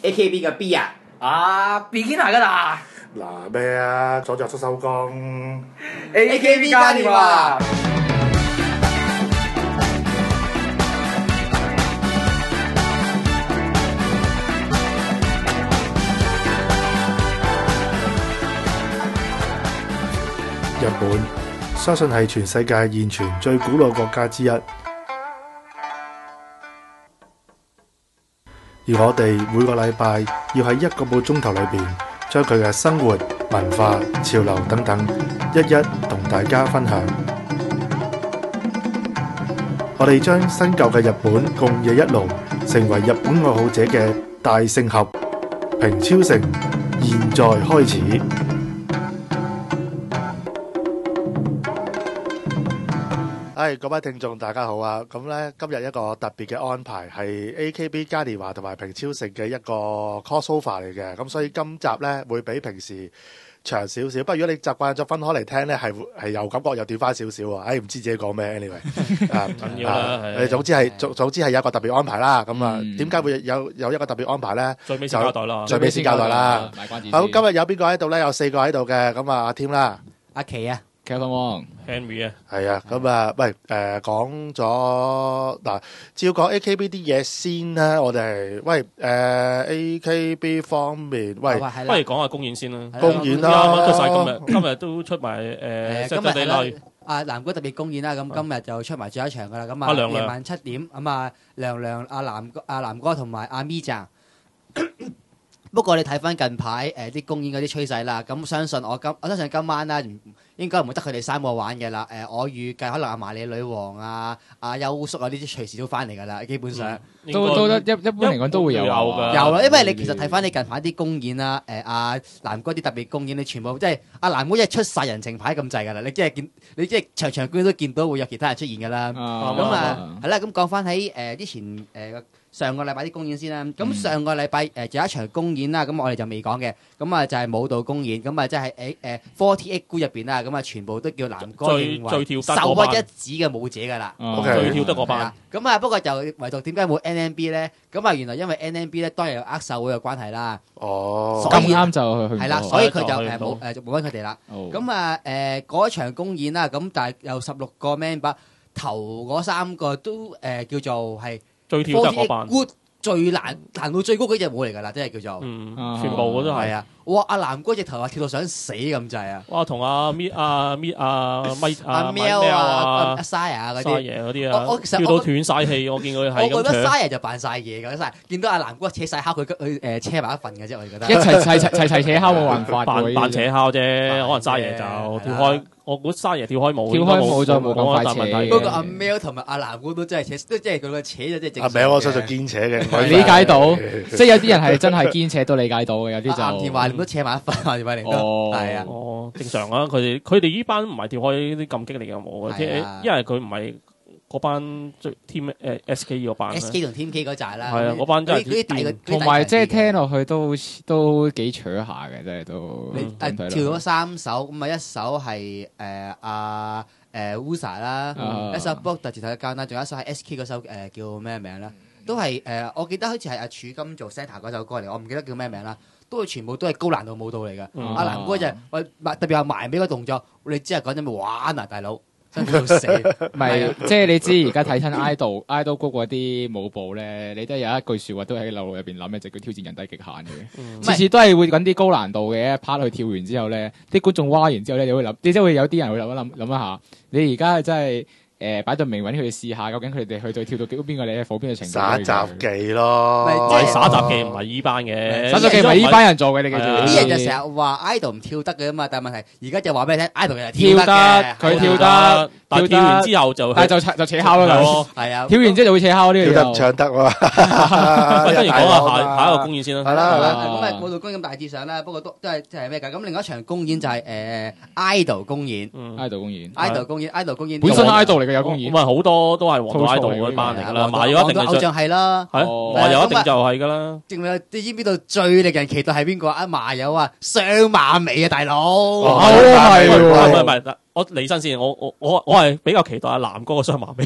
AKB 嘅 B 啊！ Beginner 㗎啦嗱咩啊，左腳出收工。 ，AKB 嘉年華。 日本相信係全世界現存最古老國家之一，而我哋每個禮拜要喺1個半鐘頭裏邊，將佢嘅生活、文化、潮流等等，一一同大家分享。我哋將新舊嘅日本共冶一爐，成為日本愛好者嘅大聖合。平超城現在開始。各位聽眾大家好啊！咁呢，今日一個特別嘅安排係 AKB 嘉年華同埋平超城嘅一個 crossover 嚟嘅，咁所以今集呢會比平時長少少。不過如果你習慣咗分開嚟聽呢，係有感覺又短翻少少喎。唔知自己講咩 anyway 總之係有一個特別安排啦。咁啊，點解會有一個特別安排呢？ 最尾先交代啦。 最尾先交代啦。好，今日有邊個喺度呢？有4個喺度嘅。咁啊，阿添啦， 阿琪啊。 Henry 啊， 係啊，咁啊，喂，講咗嗱，照講 AKB 啲嘢先啦，我哋喂AKB 方面，喂， 不如講下公演先啦。 公演啦， 啱啱出晒今日都出埋今日南哥特別公演啦，咁今日就出埋最後一場噶啦，咁啊夜晚7點，咁啊亮南哥同埋阿咪醬。不過你睇翻近排啲公演嗰啲趨勢啦，咁我相信今晚啦，應該唔會得佢哋3個玩嘅啦。我預計可能阿麻里女王啊、阿優叔啊呢啲隨時都翻嚟噶啦，基本上都得一般嚟講都會有㗎。 有啦，因為你其實睇翻你近排啲公演啦，阿南哥啲特別公演，你全部即係阿南哥一出晒人情牌咁滯㗎啦，你即係場場觀都見到會有其他人出現㗎啦。咁係啦，咁講翻喺之前上個禮拜啲公演先啦，咁上個禮拜有一場公演啦，咁我哋就未講嘅，咁啊就係舞蹈公演，咁啊即係48 Group 入邊啦，咁啊全部都叫南哥認為首屈一指嘅舞者㗎啦， 最跳得嗰班。 咁啊不過就唯獨點解冇 NMB 咧？咁啊原來因為 NMB 咧當日有握手會嘅關係啦， 咁啱就去係啦，所以佢就冇揾佢哋啦。咁啊嗰場公演啦，咁但係有16個 member，頭嗰3個都叫做係。 最跳得嗰班， 最難到最高嗰隻舞嚟㗎啦，真係叫做， 全部嗰都係啊！哇！阿南哥隻頭啊跳到想死咁滯啊！ 哇！同阿咪阿喵啊、阿 Saya 嗰啲啊，跳到斷晒氣，我見佢係咁。 我覺得 Saya 就扮晒嘢㗎，見到阿南哥扯晒敲，佢車埋一份嘅啫，我覺得。 一齊扯敲冇辦法， 扮扯敲啫，可能 Saya 就跳開。我估沙爺跳開舞， 就冇咁快扯。 不過阿 Mel 同埋阿南哥都真係扯，都即係佢個扯就即係正。 阿 Mel 我相信堅扯嘅， 理解到，即係有啲人係真係堅扯都理解到嘅，有啲就。 阿田懷玲都扯埋一份，阿田懷玲都係啊。 正常啊，佢哋呢班唔係跳開啲咁激烈嘅舞嘅，因為佢唔係嗰班Team SK 嗰班 SK 同 Team K 嗰扎啦。 係啊，嗰班真係同埋即係聽落去都幾扯下嘅，真係都。 跳咗3首，咁啊1首係阿Usa 啦，一首 Book 特別睇得間啦，仲有一首係 SK 嗰首叫咩名咧？都係我記得好似係阿柱金做 Center 嗰首歌嚟，我唔記得叫咩名啦。都係全部都係高難度舞蹈嚟嘅。阿南哥就特別係埋尾個動作，你知係講緊咩玩啊，大佬！真係到死， 唔係即係你知而家睇親 idol group 嗰啲舞步咧，你都有一句説話都喺腦入邊諗嘅，就叫挑戰人體極限嘅。次次都係會揾啲高難度嘅一 part 去跳完之後咧，啲觀眾蛙完之後咧，你會諗，你真係會有啲人會諗一下，你而家真係。擺到明揾佢哋試下，究竟佢哋去到跳到邊個 level 邊個程度？ 耍雜技咯， 唔係耍雜技，唔係依班嘅， 耍雜技唔係依班人做嘅，你記住。 啲人就成日話 idol 唔跳得嘅嘛，但係問題而家就話俾你聽 idol 又跳得，佢跳得， 但係跳完之後就但係就扯敲咯， 係啊， 跳完之後就會扯敲呢個。 跳得唔唱得喎。 不如講下下一個公演先啦。 係啦，咁啊舞蹈公演咁大致上啦，不過都係即係咩㗎？咁另一場公演就係idol 公演，idol 公演， 本身 idol 嚟嘅有公演。 好多都係黃道 idol 嗰班嚟㗎啦，買咗一定偶像係啦， 買咗一定就係㗎啦。 仲有你知唔知道最令人期待係邊個啊？麻友啊，雙馬尾啊，大佬。 係唔係我離身先，我係比較期待阿南哥個雙馬尾，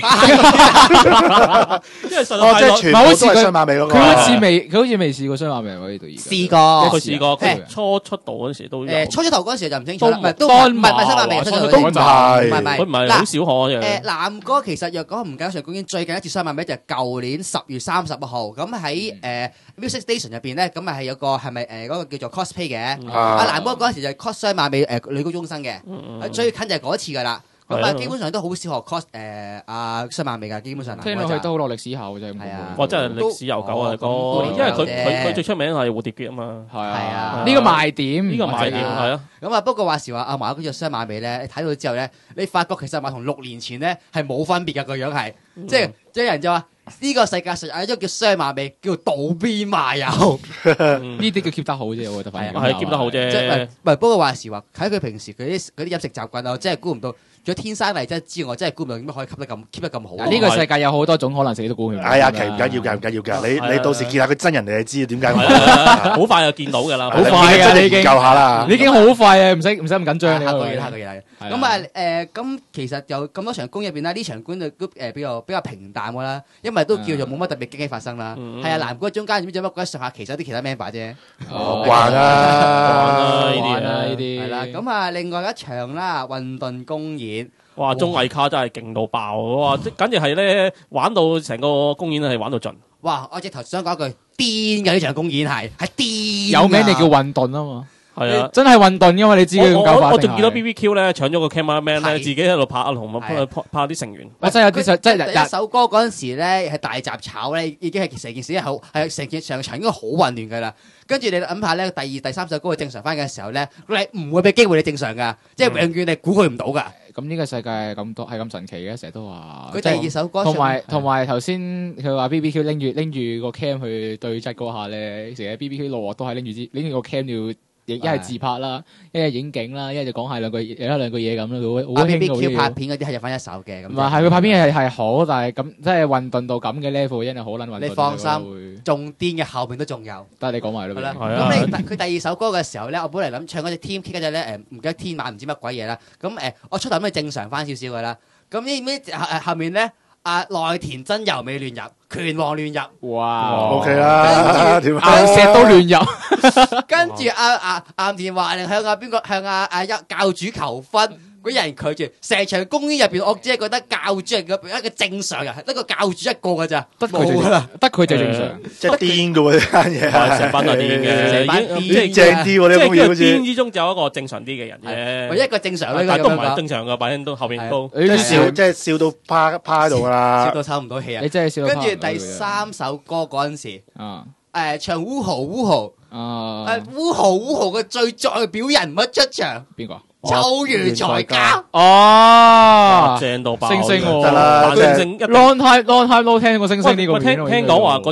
因為實在太耐， 即係全部都係雙馬尾嗰個。 佢好似未試過雙馬尾喎呢度而家。 試過， 佢試過，佢初出道嗰陣時都有。 初出頭嗰陣時就唔清楚啦，唔係斑馬唔係雙馬尾， 都唔係佢唔係好少可嘅。 南哥其實若講唔計上公園，最近一次雙馬尾就係舊年10月30號，咁喺Music Station 入邊咧，咁係有個係咪嗰個叫做 cosplay 嘅？阿南哥嗰陣時就 cos 雙馬尾女高中生嘅，最近就係嗰次㗎啦。咁啊，基本上都好少學 cos 雙馬尾㗎，基本上。 聽落去都好落歷史效啫。係啊， 哇！真係歷史悠久啊，哥，因為佢最出名係蝴蝶結啊嘛。 係啊，呢個賣點， 呢個賣點係啊。 咁啊，不過話時話阿麻嗰隻雙馬尾咧，你睇到之後咧，你發覺其實話同6年前咧係冇分別㗎個樣係，即係有人就話呢個世界上有一種叫雙馬尾，叫渡邊麻友。 呢啲叫 keep 得好啫，我覺得反而係 keep 得好啫。 即係唔係？不過話時話睇佢平時佢啲飲食習慣啊，我真係估唔到。除咗天生麗質之外，我真係估唔到點解可以 keep 得咁好。 呢個世界有好多種可能性，你都估唔到。 係啊，其實唔緊要㗎，唔緊要㗎。你到時見下佢真人，你就知點解。 好快就見到㗎啦， 好快啊！你已經研究下啦， 你已經好快啊，唔使咁緊張。 下個月嚟。咁啊咁其實有咁多場公入邊啦，呢場觀就比較平淡㗎啦，因為都叫做冇乜特別驚喜發生啦。係啊，南哥中間唔知做乜鬼上下其實啲其他 member 啫。 慣啦， 呢啲係啦。咁啊，另外一場啦，混沌公園。 哇！綜藝卡真係勁到爆，哇！簡直係咧玩到成個公園係玩到盡。 哇！我直頭想講句癲嘅呢場公演係癲， 有名你叫混沌啊嘛， 係啊， 真係混沌因為你知佢咁搞法。 我仲見到 BBQ 咧搶咗個 cameraman 咧，自己喺度拍阿龍拍啲成員。 我真係有啲真係第一首歌嗰陣時咧係大雜炒咧，已經係成件事係成件場應該好混亂㗎啦。跟住你諗下咧，第2、第3首歌正常翻嘅時候咧，你唔會俾機會你正常㗎，即係永遠你估佢唔到㗎。 咁呢個世界係咁神奇嘅，成日都話。 佢第2首歌同埋頭先佢話 BBQ 拎住個 cam 去對質嗰下咧，成日 BBQ 落都係拎住個 cam 要一係自拍啦，一係影景啦，一係就講下兩句嘢咁啦。佢 BBQ 拍片嗰啲係入翻一手嘅。 唔係佢拍片係好，但係咁即係混沌到咁嘅 level，真係好撚混沌。 你放心，仲癲嘅後面都仲有。 得你講埋啦。 咁佢第2首歌嘅時候咧，我本嚟諗唱嗰隻 Team Kick 嗰隻咧唔記得天馬唔知乜鬼嘢啦。咁我出頭咁係正常翻少少㗎啦。咁呢後面咧，內田真由美亂入，拳王亂入。 哇 ！OK 啦，點岩石都亂入。 跟住岩田華令向教主求婚。嗰人拒絕，成場公園入邊，我只係覺得教主係一個正常人，得個教主一個㗎咋， 得佢就正常， 即係癲㗎喎呢間嘢， 成班都癲嘅， 即係正啲喎呢個公園好似。 癲之中就有一個正常啲嘅人嘅， 唯一一個正常咧， 但都唔係正常嘅，反正都後邊都即係笑到趴喺度㗎啦， 笑到抽唔到氣啊！ 你真係笑到。 跟住第3首歌嗰陣時，唱烏豪烏豪，烏豪烏豪嘅最代表人物出場， 邊個？ 秋元才加正到爆， 星星得啦 ，long time no 聽過星星呢個片。 聽講話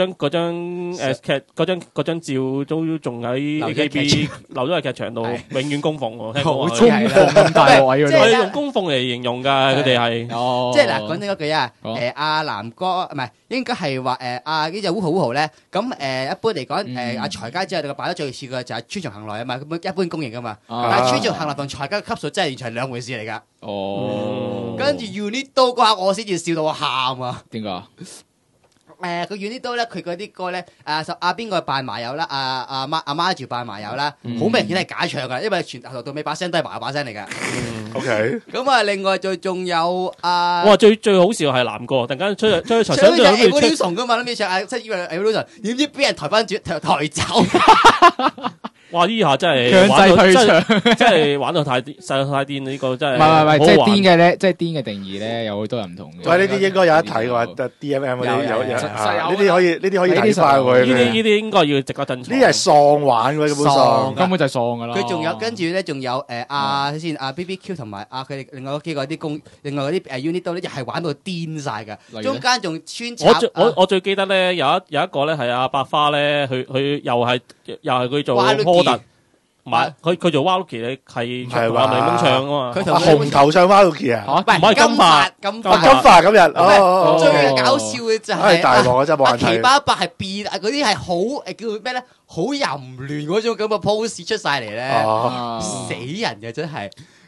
嗰張照都仲喺 AKB 留咗喺劇場度，永遠供奉喎。聽講好衝咁大位， 即係用供奉嚟形容㗎，佢哋係。 即係嗱，講真嗰句啊，阿南哥唔係應該係話呢隻烏豪烏豪咧，咁一般嚟講阿財家之後，佢擺得最似嘅就係川松幸來啊嘛，咁一般公認㗎嘛，但係川松幸來同財家嘅級數真係完全係兩回事嚟㗎。跟住 UNIDO 嗰下我先至笑到我喊啊！ 點解？ 佢 UNIDO 咧，佢嗰啲歌咧，邊個扮麻友啦？阿媽住扮麻友啦，好明顯係假唱㗎，因為全頭到尾把聲都係麻友把聲嚟㗎。 OK。 咁啊，另外仲有哇！最好笑係南哥，突然間出去場想唱 Evolution 㗎嘛，諗住唱即係以為 Evolution，點知俾人抬走。 哇！呢下真係強制退場， 真係玩到太癲呢個真係。 唔係，即係癲嘅咧，即係癲嘅定義咧，有好多人唔同嘅。 喂，呢啲應該有得睇嘅話，DMM 嗰啲有呢啲可以睇翻喎。 呢啲應該要值得珍藏。 呢啲係喪玩嘅根本就係喪㗎啦。 佢仲有跟住咧，仲有先BBQ 同埋佢哋另外嗰幾個另外嗰啲UNIDO 咧，又係玩到癲晒㗎。中間仲穿插。 我最記得咧，有一個咧係阿百花咧，佢又係佢做。唔係，佢做 Waluki 咧係同阿檸檬唱啊嘛， 佢同紅頭唱 Waluki 啊， 唔係金髮今日， 最搞笑嘅就係大鑊啊！真係冇人睇。 奇巴伯係變嗰啲係好叫咩咧？好淫亂嗰種咁嘅 pose 出晒嚟咧，死人嘅真係。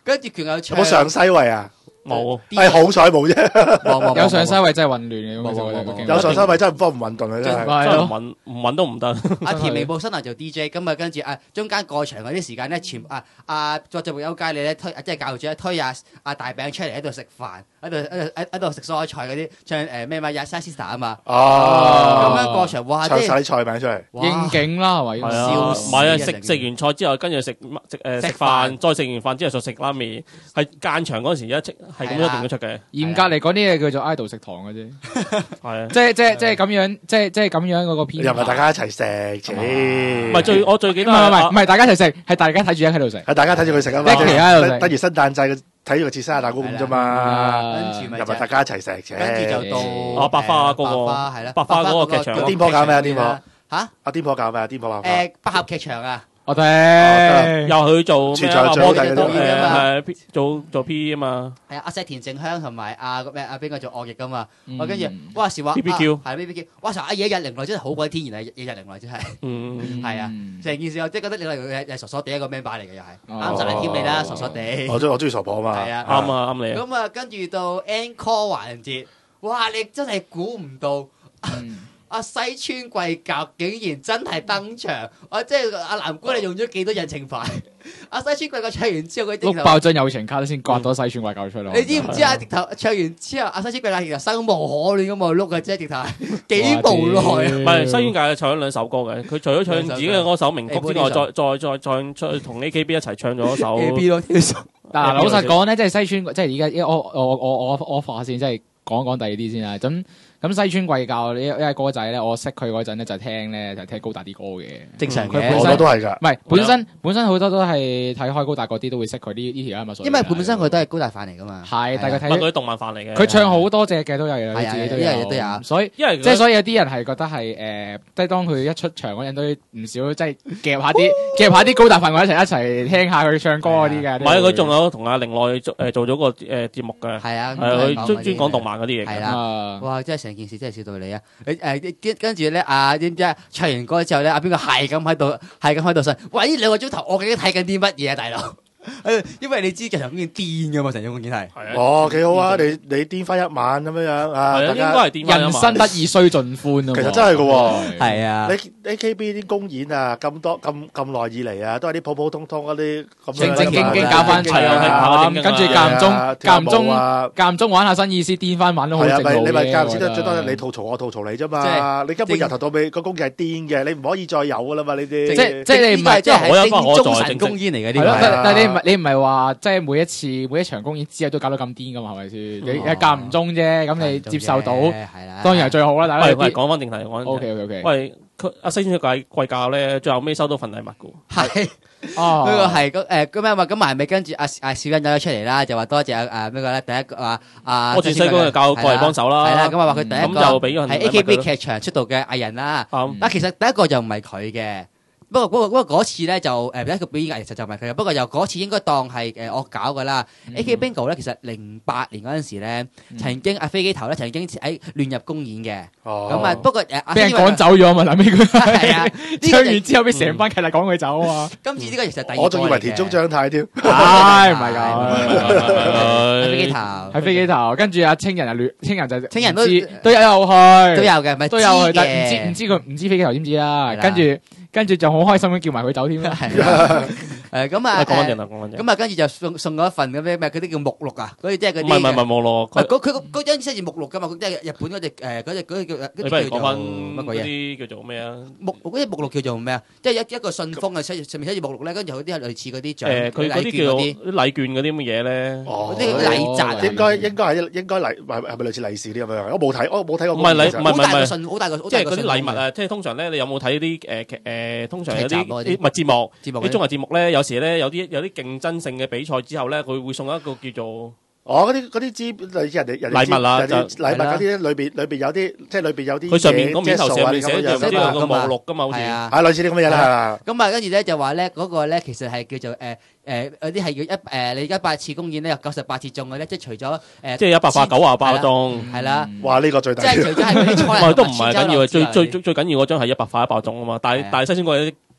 跟住佢有有唱冇上西位啊？ 冇， 係好彩冇啫， 冇有上西位真係混亂嘅， 冇有上西位真係唔運動啊，真係。 真係唔揾都唔得。 阿田明報新嚟做 DJ，咁啊跟住中間過場嗰啲時間咧，全作者會有街你咧推，即係教主咧推大餅出嚟喺度食飯，喺度食蔬菜嗰啲，唱咩嘛 Yes Sister 啊嘛。咁樣過場，哇！ 唱晒啲菜名出嚟， 應景啦係咪？ 唔係啊，食完菜之後，跟住食飯，再食完飯之後就食拉麵，係間場嗰陣時係咁一定都出嘅。 嚴格嚟講，呢嘢叫做 idol 食堂嘅啫。 係啊， 即係咁樣，即係咁樣嗰個編。 又唔係大家一齊食， 唔係我最記得唔係大家一齊食，係大家睇住人喺度食。 係大家睇住佢食啊嘛，等住聖誕祭睇住佢切生日蛋糕咁啫嘛。 跟住又唔係大家一齊食， 跟住就到百花嗰個係啦， 百花嗰個劇場。 癲婆搞咩啊？癲婆嚇？ 阿癲婆搞咩啊？癲婆話百合劇場啊！ 我哋又去做咩啊？做 P 啊嘛。 係阿石田正香同埋邊個做惡役噶嘛？我跟住哇時話 BBQ 係 BBQ，哇時話野日玲來真係好鬼天然啊！野日玲來真係，係啊！成件事我即係覺得你係傻傻地一個 man 版嚟嘅又係啱晒嚟添你啦，傻傻地。 我中意傻婆啊嘛。 係啊， 啱你。 咁跟住到 encore 環節，哇！你真係估唔到。阿西村貴教竟然真係登場，即係阿南哥你用咗幾多人情牌？阿西村貴教唱完之後，佢碌爆張友情卡先刮到西村貴教出嚟。 你知唔知啊？直頭唱完之後，阿西村貴教其實生無可戀咁啊碌嘅啫，直頭係幾無奈。 唔係西村貴教唱咗兩首歌嘅，佢除咗唱自己嘅嗰首名曲之外，再出同 AKB 一齊唱咗一首 AKB 咯。 嗱，老實講咧，即係西村，即係而家我發先，即係講第二啲先啦。咁西村貴教呢一歌仔咧，我識佢嗰陣咧就聽高達啲歌嘅， 正常嘅， 好多都係㗎。 唔係本身好多都係睇開高達嗰啲都會識佢呢條啊嘛。 因為本身佢都係高達範嚟㗎嘛。 係，但係佢睇佢啲動漫範嚟嘅。 佢唱好多隻嘅都有嘅， 係自己都有。所以因為即係所以有啲人係覺得係即係當佢一出場嗰陣都唔少即係夾下啲高達範我一齊聽下佢唱歌嗰啲嘅。 唔係佢仲有同阿玲奈做咗個節目嘅。 係啊， 佢專講動漫嗰啲嘢。 係啦，哇！真係成件事真係笑到你啊！跟住咧點知唱完歌之後咧，邊個係咁喺度呻？喂！呢2個鐘頭我究竟睇緊啲乜嘢啊，大佬？因為你知劇場公演癲㗎嘛，成場公演係。 哦，幾好啊！你癲翻一晚咁樣啊！ 應該係癲翻一晚。 人生得意須盡歡啊！ 其實真係㗎喎。 係啊。 你 AKB 啲公演啊，咁耐以嚟啊，都係啲普普通通嗰啲咁正正經經搞翻齊，跟住間唔中玩下新意思，癲翻玩都好正路嘅。 你咪間唔時都最多你吐槽我吐槽你啫嘛。你根本由頭到尾個公演係癲嘅，你唔可以再有㗎啦嘛呢啲。 即係你唔係即係中神公演嚟嘅呢個。 但係你唔係話即係每一場公演之後都搞到咁癲噶嘛？係咪先？你間唔中啫，咁你接受到，當然係最好啦。大家喂，講翻正題 ，OK。 喂，阿西村貴教咧，最後尾收到份禮物噶。 係，呢個係咁咩嘛？咁埋尾跟住阿小欣走咗出嚟啦，就話多謝咩個咧？第一個話我住西工就教過嚟幫手啦。 係啦，咁話佢第一個咁就俾咗喺 AKB 劇場出道嘅藝人啦。但其實第一個就唔係佢嘅。不過嗰次咧就第一個表演藝其實就唔係佢嘅，不過由嗰次應該當係惡搞㗎啦。AK Bingo 咧其實08年嗰陣時咧曾經飛機頭咧曾經喺亂入公演嘅，咁不過俾人趕走咗嘛，諗起佢係啊， 唱完之後俾成班劇嚟趕佢走啊！ 今次呢個其實第二個我仲以為田中張太添， 唔係㗎， 喺飛機頭， 喺飛機頭，跟住阿青人青人都有去， 都有嘅，咪都有去，但唔知飛機頭知唔知啦？跟住就好開心咁叫埋佢走添啦。 咁啊， 講翻正啦， 咁啊，跟住就送咗一份嗰啲咩嗰啲叫目錄啊，嗰啲即係嗰啲。 唔係目錄， 佢嗰張先係目錄㗎嘛，即係日本嗰隻嗰叫你不如講翻乜啲叫做咩啊？ 嗰啲目錄叫做咩啊？即係一個信封啊，上面寫住目錄咧，跟住有啲係類似嗰啲獎， 佢嗰啲叫做禮券嗰啲乜嘢咧？ 嗰啲禮札應該係咪類似利是啲咁樣？我冇睇過。 唔係信，好大個， 即係嗰啲禮物啊！即係通常咧，你有冇睇啲通常有啲節目啲綜藝節目咧，有時咧有啲競爭性嘅比賽之後咧，佢會送一個叫做嗰啲支類似人哋禮物啦， 禮物嗰啲裏邊有啲即係裏邊有啲佢上面個面頭上面寫住寫個目錄噶嘛，好似係類似啲咁嘅嘢啦。 咁啊，跟住咧就話咧嗰個咧其實係叫做有啲係叫你100次公演咧有98次中嘅咧，即係除咗即係198中係啦。 哇！呢個最大， 即係除咗係嗰啲初都唔係緊要，最緊要嗰張係100中啊嘛。但係西村貴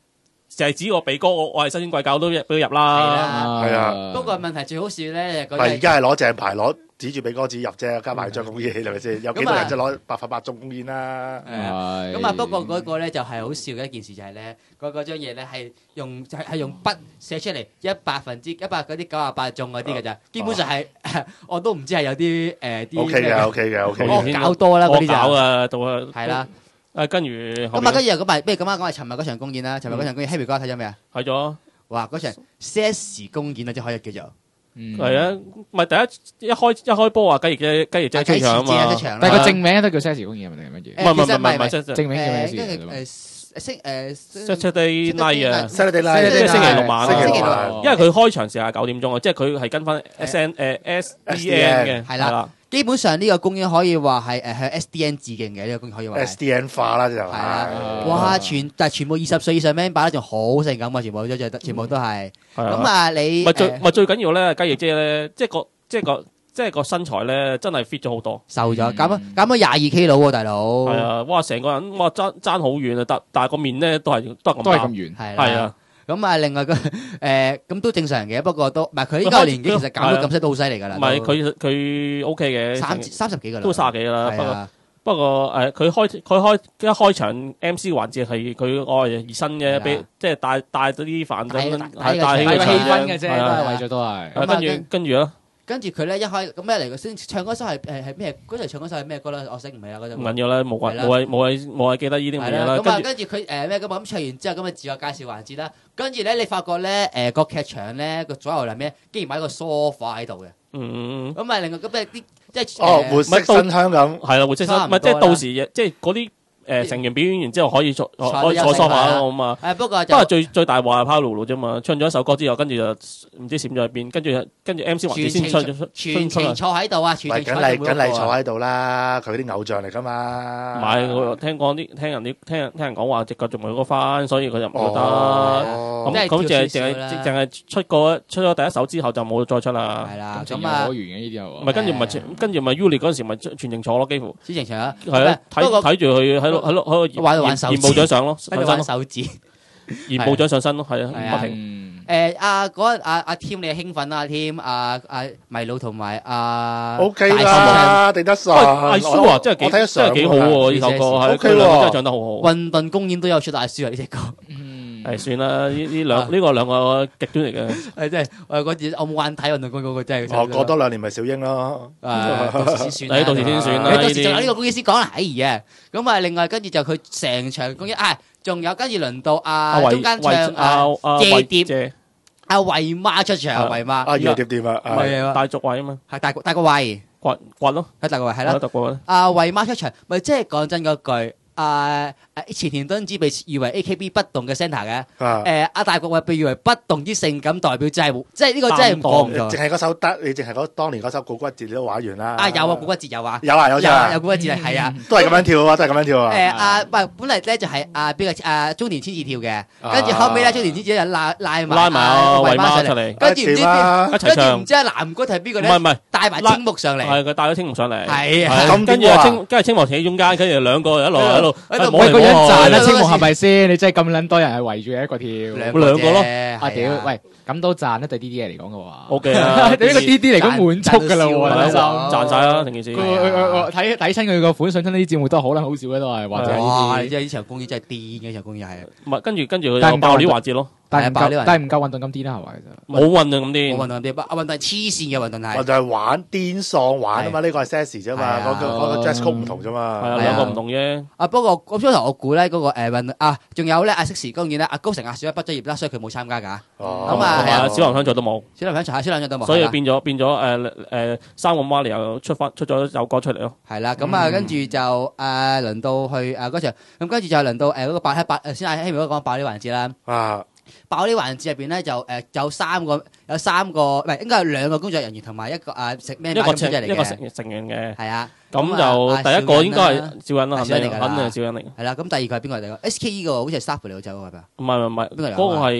就係指個鼻哥，我係新鮮貴教都俾佢入啦。 係啊。 不過問題最好笑咧， 唔係而家係攞正牌攞。指住鼻哥指入啫，加埋張公煙係咪先？有幾多人就攞100%中公煙啦？ 咁啊，不過嗰個咧就係好笑嘅一件事就係咧，嗰張嘢咧係用筆寫出嚟100%嗰啲98中嗰啲嘅咋，基本上係我都唔知係有啲啲 OK 嘅， 我搞多啦嗰啲就搞啊，到啊係啦。 跟住咁啊，跟住又不如咁講係尋日嗰場公演啦，尋日嗰場公演 Happy 哥睇咗未啊？ 睇咗。 哇！嗰場 CS 公演啊，即可以叫做。 係啊，咪第一開波啊，雞翼姐出場啊嘛， 但係個正名都叫 CS 公演係咪定乜嘢？ 唔係正名叫咩事 ？Saturday night 啊， 星期六晚啊， 因為佢開場時係9點鐘啊，即係佢係跟翻 SDN 嘅， 係啦。基本上呢個公演可以話係向 SDN 致敬嘅，呢個公演可以話 SDN 化啦就係啦。哇！但係全部20歲以上 member 咧，仲好性感啊！全部都係。咁啊，你咪最緊要咧，雞翼姐咧，即係個身材咧，真係 fit 咗好多， 瘦咗，減咗22K 佬喎，大佬。 係啊！哇，成個人哇爭好遠啊！但係個面咧都係咁圓， 係啊。咁啊，另外咁都正常嘅，不過都唔係佢呢個年紀其實減到咁細都好犀利㗎啦。 唔係佢 OK 嘅 ，30幾㗎啦， 都30幾㗎啦。不過佢一開場 MC 環節係佢熱身嘅，即係帶咗啲飯咁帶起個氣氛嘅啫，都係為咗都係。 跟住咯。 跟住佢咧一開咁咩嚟嘅先？唱嗰首係咩？嗰場唱嗰首係咩歌咧？我醒唔起啦嗰陣。 唔緊要啦，冇謂記得呢啲咁嘢啦。 咁啊，跟住佢咩咁唱完之後，咁啊自我介紹環節啦。跟住咧，你發覺咧個劇場咧個左右係咩？竟然擺個 sofa 喺度嘅。咁啊，另外咁啲即係活色生香咁。 係啦，活色生，即係到時即係嗰啲。成員表演完之後可以坐梳化咯嘛。 不過最大話係拋露露啫嘛，唱咗一首歌之後，跟住就唔知閃咗去邊，跟住 MC 環節先出全程坐喺度啊，全程梗係坐喺度啦，佢啲偶像嚟噶嘛。 唔係，我聽人講話隻腳仲冇嗰翻，所以佢就唔覺得。咁淨係出咗第一首之後就冇再出啦。 係啦， 咁啊，可完嘅呢啲係唔係跟住咪 Uli 嗰陣時咪全程坐咯，幾乎。 全程坐啊。 係啊，睇住佢喺度玩手指， 部長上咯， 玩手指， 而部長上身咯，係啊，不停。 嗰日阿 Tim 你興奮啊 ，Tim 阿迷佬同埋 OK 啦，定得上。 阿蘇啊，真係幾好喎，呢首歌係 OK 真係唱得好好。 混沌公演都有出大書啊，呢隻歌。 係算啦，呢個兩個極端嚟嘅。 係真係，嗰次我冇眼睇運動公嗰個真係。 過多2年咪小英咯。 到時先算。 到時先算啦。 到時仲有呢個公演先講啦。哎呀，咁啊，另外跟住就佢成場公演，仲有跟住輪到中間唱夜碟，阿慧媽出場，慧媽。 夜碟點啊？ 大族位啊嘛。 係大個慧。 掘咯。 係大個慧係啦。阿慧媽出場，咪即係講真嗰句。前田敦子被譽為 AKB 不動嘅 centre 嘅，阿大國慧被譽為不動之性感代表，即係呢個真係講唔錯。 淨係嗰首得，你淨係當年嗰首《古骨節》你都玩完啦。 有啊，《古骨節》有啊。有古骨節係啊。 都係咁樣跳啊，都係咁樣跳啊。 本嚟咧就係邊個中田千次跳嘅，跟住後尾咧中田千次就拉埋慧媽出嚟， 跟住唔知阿南哥係邊個咧？ 唔係帶埋青木上嚟。係佢帶咗青木上嚟。 係啊。 跟住青木企喺中間，跟住兩個一路每個人賺啦，青木係咪先？你真係咁撚多人係圍住一個跳， 兩個咯。 啊屌，喂，咁都賺咧對 D D 嚟講嘅話 ，OK 啊， 對呢個 D D 嚟講滿足㗎啦喎， 賺晒啦成件事。 睇親佢個款，上親呢啲節目都好撚好笑嘅都係，或者哇！即係呢場公演真係癲嘅，呢場公演係。 唔係跟住佢有爆料環節咯。 但係唔夠運動咁癲啦，係咪？ 冇運動咁癲， 冇運動咁癲。運動係黐線嘅運動係。 我就係玩癲喪玩啊嘛，呢個係 Sassy 啫嘛，嗰個 Jazz 曲唔同啫嘛。 係啊，兩個唔同啫。 不過咁初頭我估咧嗰個仲有咧適時公演咧，阿高成阿小一畢咗業啦，所以佢冇參加㗎。咁啊， 小林香在都冇， 小林香在，小林香都冇。 所以變咗三個 Marley 又出咗首歌出嚟咯。 係啦，咁啊跟住就輪到去嗰場，咁跟住就輪到嗰個8先阿希明哥講爆料環節啦。爆料環節入邊咧就有三個唔係應該係2個工作人員同埋一個食咩一個成員嘅。 係啊， 咁就第一個應該係趙欣啦，肯定係趙欣嚟。 係啦，咁第二個係邊個嚟㗎？SKE 個好似係 staff 嚟嘅，走係咪啊？ 唔係，邊個嚟？嗰個係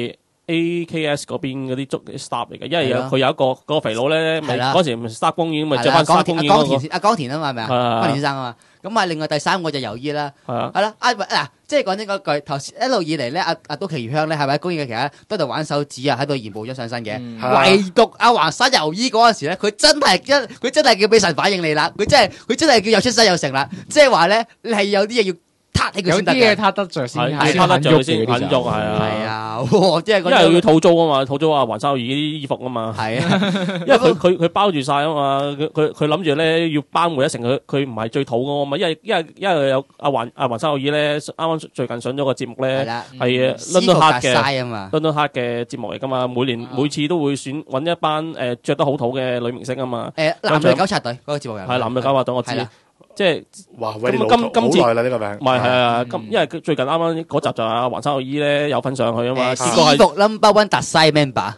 AKS 嗰邊嗰啲足 staff 嚟嘅，因為係咯佢有一個嗰個肥佬咧，咪係啦嗰時咪 Star 公園咪着係啦翻 Star 公園嗰個， 江田啊嘛，係咪啊？ 係啊江田先生啊嘛。咁啊，另外第三個就由於啦， 係啊， 係啦，嗱，即係講真嗰句，頭先一路以嚟咧，阿都奇香咧係咪喺公園嘅期間都喺度玩手指啊，喺度研步咗上身嘅， 嗯唯獨阿橫山由依嗰陣時咧，佢真係叫俾神反應你啦，佢真係叫又出世又成啦，即係話咧你係有啲嘢要撻起佢有先得嘅。 啲嘢撻得着先， 係撻得着先肯喐係係啊， 啊，哇即係嗰種因為要套租啊嘛，套租啊還收兒啲衣服啊嘛。 係啊， 因為佢包住晒啊嘛，佢諗住咧要包每一成，佢唔係最肚噶嘛，因為有阿環生友爾咧，啱啱最近上咗個節目係咧， 啦， 係斯 London 圖 Heart 格嘅曬啊嘛， London Heart 嘅節目嚟噶嘛，每次都會揾一班着得好肚嘅女明星啊嘛， 男女糾察隊嗰個節目人係男女交劃隊我知係啦， 即係哇！喂，你今老今次好耐啦呢個名， 唔係係啊，因為佢最近啱啱嗰集就係阿環生友爾咧有份上去啊嘛， 私結果係服 number one 特西 member，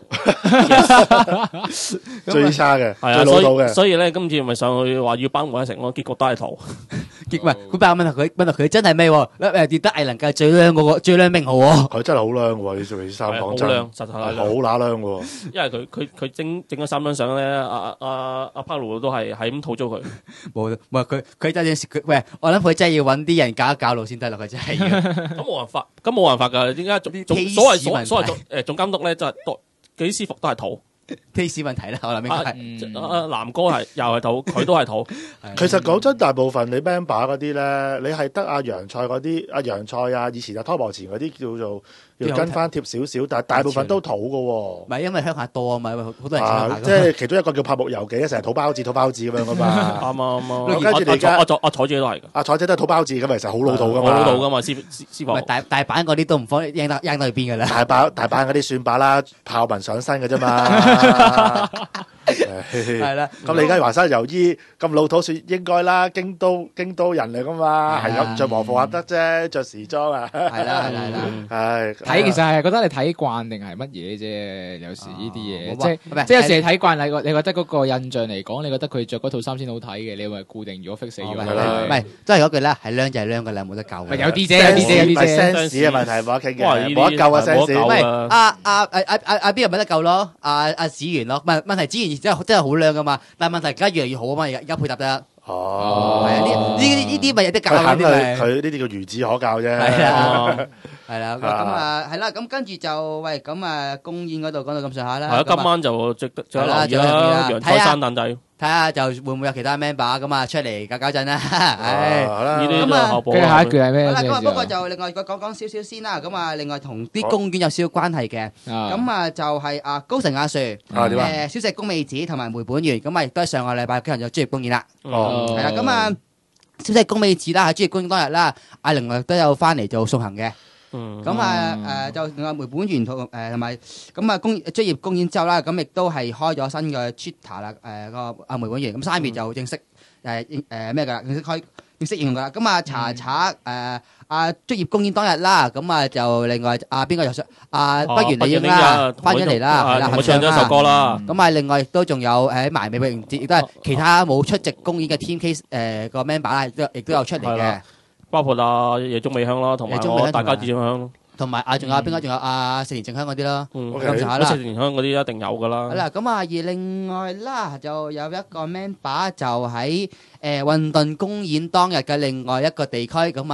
最差嘅， 係啊， 最老土嘅。 所以咧今次咪上去話要包每一成咯，結果都係圖。 唔係佢問佢真係咩喎？跌得藝能界最靚嗰個最靚名號喎。 佢真係好靚喎！你做件衫係好講真， 靚，實係好靚。 乸靚喎。 因為佢整咗3張相咧，阿 Paolo 都係咁吐槽佢。 冇佢有陣時佢喂，我諗佢真係要揾啲人教一教路先得啦，佢真係要。 咁冇辦法㗎。點解啲所 taste 問題謂總監督咧，就係幾師傅都係吐。 taste 問題啦，我諗應該係。 南哥係又係吐，佢都係吐。 其實講真，大部分你 member 嗰啲咧，你係得阿洋菜嗰啲，阿洋菜啊，以前阿拖磨前嗰啲叫做要跟翻貼少少，但係大部分都土嘅唔係因為鄉下多啊嘛，好多人喎。 鄉下即係其中一個叫拍木油記，成日土包子咁樣噶嘛。 啱啱。 跟住你而家我坐住都係㗎。 阿彩姐都係土包子咁，其實好老土噶嘛。 好老土㗎嘛，師傅。 喂大阪嗰啲都唔方應得去邊㗎啦。 大阪嗰啲算把啦，炮民上身嘅啫嘛。 係啦， 咁你而家華山由衣咁老土，算應該啦。京都人嚟噶嘛，係咁着和服啊得啫，着時裝啊。 係啦。 係睇其實係覺得你睇慣定係乜嘢啫？有時呢啲嘢，即係有時你睇慣你覺得嗰個印象嚟講，你覺得佢着嗰套衫先好睇嘅，你咪固定咗 fix 死咗係啦唔係都係嗰句啦，係靚就係靚㗎啦，冇得救㗎。 咪有啲啫，有啲啫，有啲啫。 sense 嘅問題冇得傾哇嘅，冇得救啊冇得 sense。 救唔係啊阿邊個咪得救咯？阿子源咯，問題子源真係好靚噶嘛，但係問題而家越嚟越好啊嘛，而家配搭得哦， 係啊，呢啲咪有得教佢肯定嗰啲咪佢呢啲叫孺子可教啫。 係啊哦係啦，咁係啦，咁跟住就喂咁公演嗰度講到咁上下啦。 係啊，今晚就值得留意啦，洋菜生蛋仔。 睇下就會唔會有其他 member 咁出嚟搞陣啦。唉， 好啦， 呢啲咁啊就後補跟住下一句係咩？ 好啦，咁不過就另外講少少先啦。咁另外同啲公園有少少關係嘅。咁就係高城雅樹、 點啊？ 小石公美子同埋梅本源，咁亦都係上個禮拜舉行咗專業公演啦。 哦， 係啦，咁小石公美子啦，喺專業公演當日啦，另外都有翻嚟做送行嘅。就另外梅本源同埋專業公演之後啦，咁亦都係開咗新嘅 Twitter 啦。個梅本源咁3月就正式咩㗎啦，正式應用㗎啦。咁查專業公演當日啦，咁就另外邊個又上不如你應啦，翻咗嚟啦，係啦， 我唱咗一首歌啦。 咁另外亦都仲有喺埋尾泳節，亦都係其他冇出席公演嘅 Team Case 個 member 啦，亦都有出嚟嘅。 包括夜中美香啦，同埋大家志正香， 同埋仲有邊個？仲有四年正香嗰啲啦。 咁上下啦。 四年香嗰啲一定有噶啦。 好啦，咁而另外啦，就有一個 member 就喺運動公演當日嘅另外一個地區咁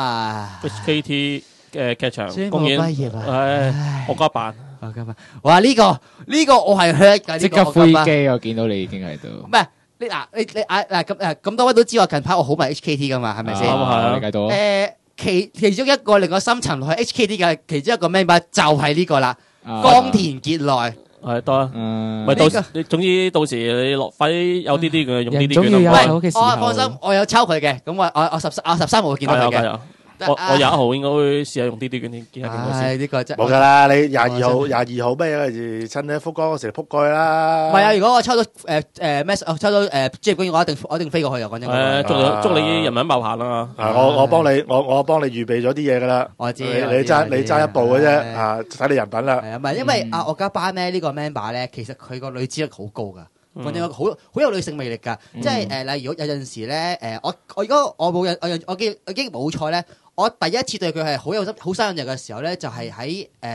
HKT 嘅劇場宣布公演， 畢業啊！ 我家辦。 哇！呢個我係 hurt 㗎， 即刻灰機，我見到你已經喺度。 唔係你咁多位都知我近排我好迷 HKT 噶嘛，係咪先？ 理解到。 其中一個令我深層落去 HKT 嘅其中一個 member 就係呢個啦，岡田結奈。 係得啊，咪到你總之到時你落費有啲嘅用啲券咯。 我放心，我有抽佢嘅，咁我13號會見到佢嘅。 我21號應該會試下用啲券添，見下點好先。 呢個真冇㗎啦，你22號咩嗰時趁你福岡嗰時撲過去啦。 唔係啊，如果我抽到咩？抽到專業公演，我一定飛過去啊！講真。 祝你人民爆棚啦！ 我幫你預備咗啲嘢㗎啦。 我知你揸一步嘅啫，睇你人品啦。 係啊，唔係因為我家班咧呢個 member 咧，其實佢個女資歷好高㗎。講真，好有女性魅力㗎。即係例如有陣時咧我如果我冇我已經冇錯咧，我第一次對佢係好深印象嘅時候咧，就係喺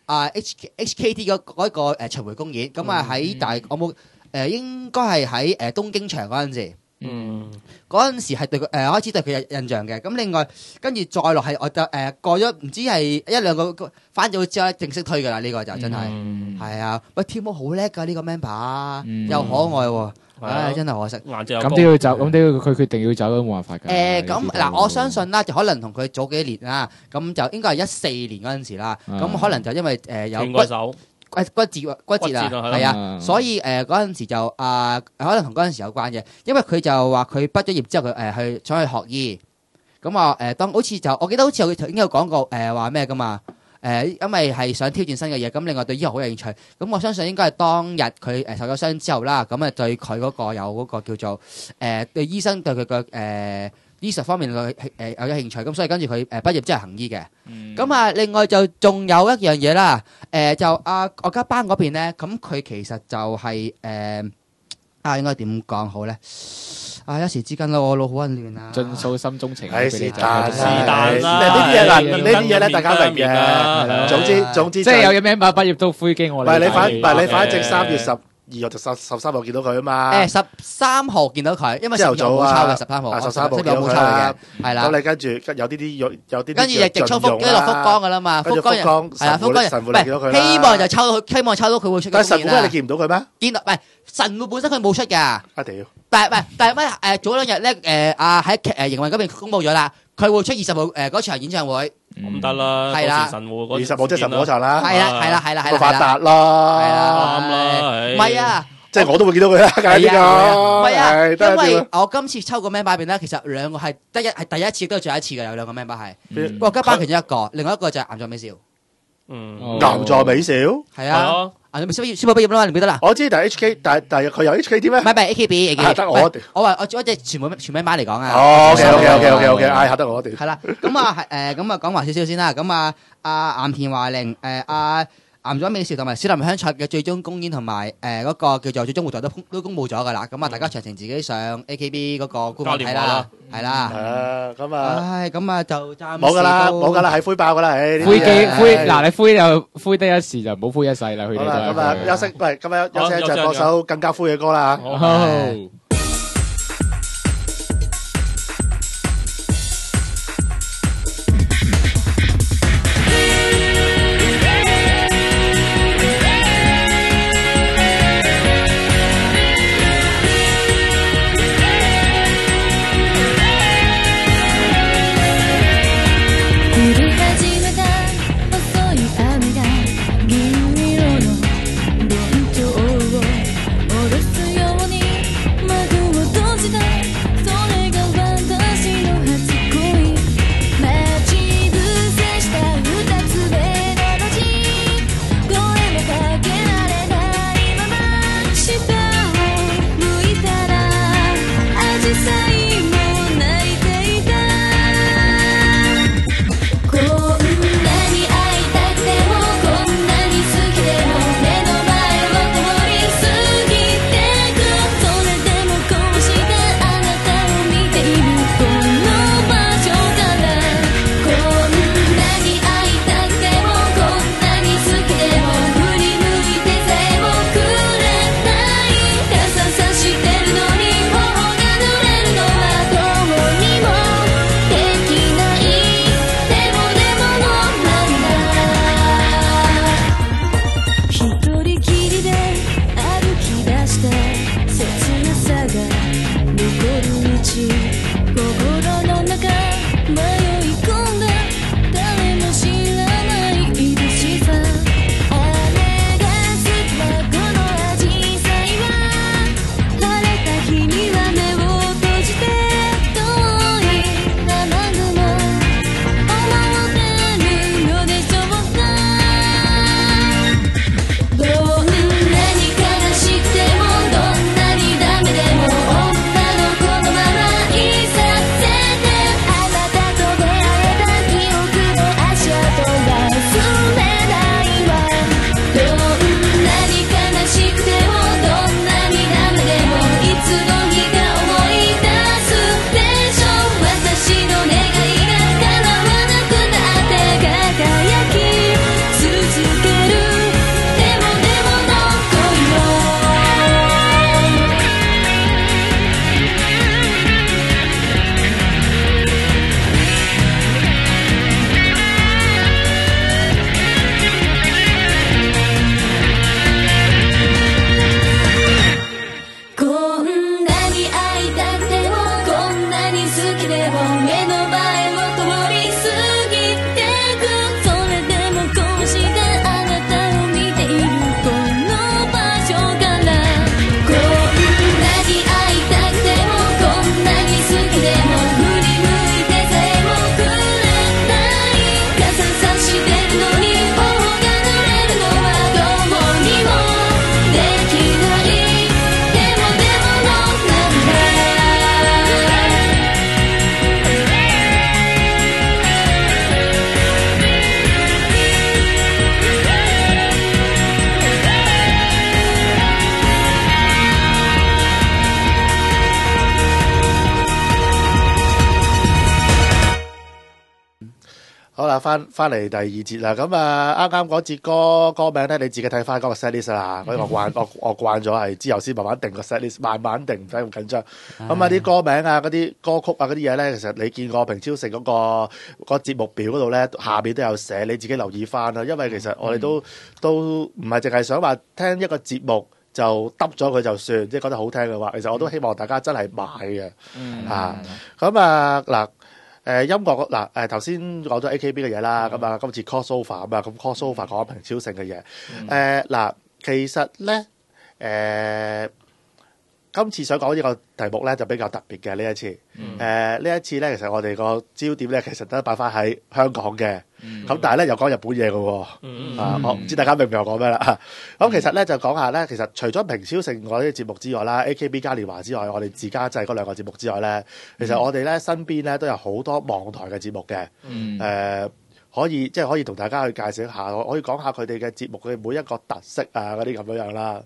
HKT 嗰個巡迴公演，咁啊喺我冇應該係喺東京場嗰陣時。嗰陣時係對佢開始對佢有印象嘅，咁另外跟住再落係我就過咗唔知係一兩個翻咗之後正式推㗎啦，呢個就真係係啊！喂，跳舞好叻㗎呢個 member，又可愛喎，唉真係可惜。 咁都要走，咁都要佢決定要走都冇辦法㗎。 咁嗱，我相信啦，就可能同佢早幾年啦，咁就應該係14年嗰陣時啦，咁可能就因為有骨折啊，係啊，所以嗰陣時就可能同嗰陣時有關嘅，因為佢就話佢畢咗業之後佢去想去學醫，咁啊當好似就我記得好似佢應該有講過話咩噶嘛，因為係想挑戰新嘅嘢，咁另外對醫學好有興趣，咁我相信應該係當日佢受咗傷之後啦，咁啊對佢嗰個有嗰個叫做對醫生對佢嘅醫術方面有興趣，咁所以跟住佢畢業之後行醫嘅。咁另外就仲有一樣嘢啦，就我家班嗰邊咧，咁佢其實就係應該點講好咧？一時之間我腦好混亂啊！ 盡訴心中情， 是但啦。 呢啲嘢嗱，呢啲嘢咧大家明嘅。總之， 即係有嘢咩畢業都灰機我。 唔係你反正3月12號就13號見到佢啊嘛。 13號見到佢，因為朝頭早冇抄嘅13號 ，13號見到佢嘅，係啦。 咁你跟住有啲跟住就直衝跟住落福岡噶啦嘛，福岡係啦，福岡神父見到佢啦。 希望就抽到佢，希望抽到佢會出。 但係神父你見唔到佢咩？ 見到，唔係神父本身佢冇出㗎。 屌！ 但係咩？早兩日咧喺營運嗰邊公佈咗啦，佢會出20號嗰場演唱會。 咁得啦， 係啦 20號即係神父嗰場啦。 係啦， 冇發達咯。 係啦， 啱啦， 唔係啊。 即係我都會見到佢啦，梗係呢個。 唔係啊，因為我今次抽個 member 入邊咧，其實兩個係第一次都係最後一次嘅，有兩個 member 係。國家班其中一個，另外一個就係岩座美少。 岩座美少。 係啊，岩座美少宣布畢業啦嘛，你唔記得啦？ 我知，但係 HK，但係佢有 HKT 咩？ 唔係 AKB。 得我。 我話我做一隻全 member 嚟講啊。 OK，嚇得我哋。 係啦，咁講埋少少先啦。咁岩田華玲岩咗美少同埋小林香菜嘅最終公演同埋嗰個叫做最終活動都公佈咗㗎啦，咁大家詳情自己上 AKB 嗰個官網睇啦，係啦。咁就暫時冇㗎啦，係灰爆㗎啦， 灰嗱你灰就灰得一時就唔好灰一世啦，佢哋都係。 咁休息，喂，咁休息一陣，播首更加灰嘅歌啦。 戻すように翻嚟第二節啦。咁啱啱嗰節歌名咧，你自己睇翻嗰個 set list 啦。我慣咗係之後先慢慢定個 set list，慢慢定，唔使咁緊張。咁啲歌名啊、嗰啲歌曲啊、嗰啲嘢咧，其實你見過平超成嗰個節目表嗰度咧，下邊都有寫，你自己留意翻啦。因為其實我哋都唔係淨係想話聽一個節目就得咗佢就算，即係覺得好聽嘅話，其實我都希望大家真係買嘅。嗱。音樂嗱頭先講咗 AKB 嘅嘢啦，咁今次 crossover 咁咁 crossover 講平超成嘅嘢。其實咧今次想講呢個題目咧就比較特別嘅呢一次。呢一次咧，其實我哋個焦點咧其實都擺翻喺香港嘅，咁但係咧又講日本嘢嘅喎。我唔知大家明唔明我講咩啦。咁其實咧就講下咧，其實除咗平超成嗰啲節目之外啦，AKB 嘉年華之外，我哋自家製嗰兩個節目之外咧，其實我哋咧身邊咧都有好多網台嘅節目嘅。可以同大家去介紹一下，可以講下佢哋嘅節目嘅每一個特色啊嗰啲咁樣啦。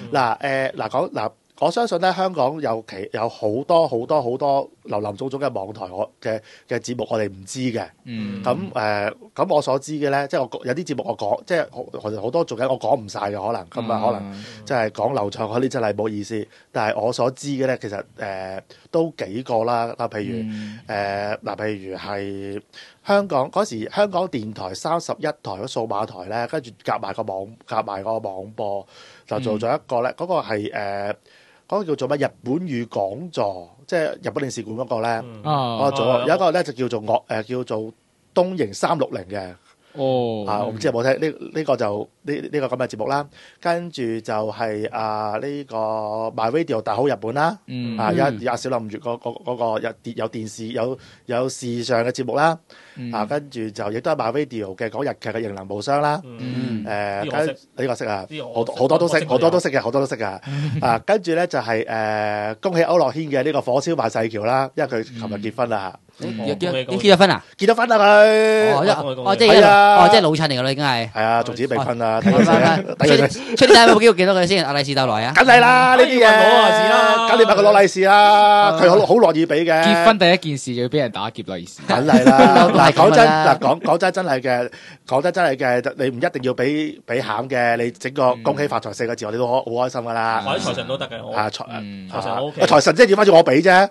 我相信咧，香港有好多林林總總嘅網台嘅節目，我哋唔知嘅。咁我所知嘅咧，即係我有啲節目我講，即係好多做緊我講唔晒嘅可能，咁可能即係講流暢嗰啲真係唔好意思。但係我所知嘅咧，其實都幾個啦。譬如係香港嗰時，香港電台31台嗰數碼台咧，跟住夾埋個網播，就做咗一個咧，嗰個係嗰個叫做乜日本語講座，即係日本領事館嗰個咧。我做有一個咧就叫做東瀛360嘅。我唔知有冇聽呢個就呢個咁嘅節目啦。跟住就係呢個 My Radio 大好日本啦。有小林月嗰個有電視有視像嘅節目啦。跟住就亦都係 My Radio 嘅講日劇嘅型男無雙啦。呢個識啊，好多都識嘅。跟住咧就係恭喜區諾軒嘅呢個火燒萬世橋啦，因為佢琴日結婚啦。 你結咗婚啊？ 結咗婚啦佢。 即係老襯嚟噶啦，已經係。 係啊，仲自己未婚啊。 出年有冇機會見到佢先？阿利是逗來啊！ 梗係啦，呢啲嘢攞利是啦，梗係問佢攞利是啦，佢好樂意俾嘅。 結婚第一件事就要俾人打劫利是。 梗係啦，講真真係嘅，你唔一定要俾餡嘅，你整個恭喜發財4個字，我哋都好開心噶啦。 或者財神都得嘅，財神 OK。 財神即係調翻轉我俾啫。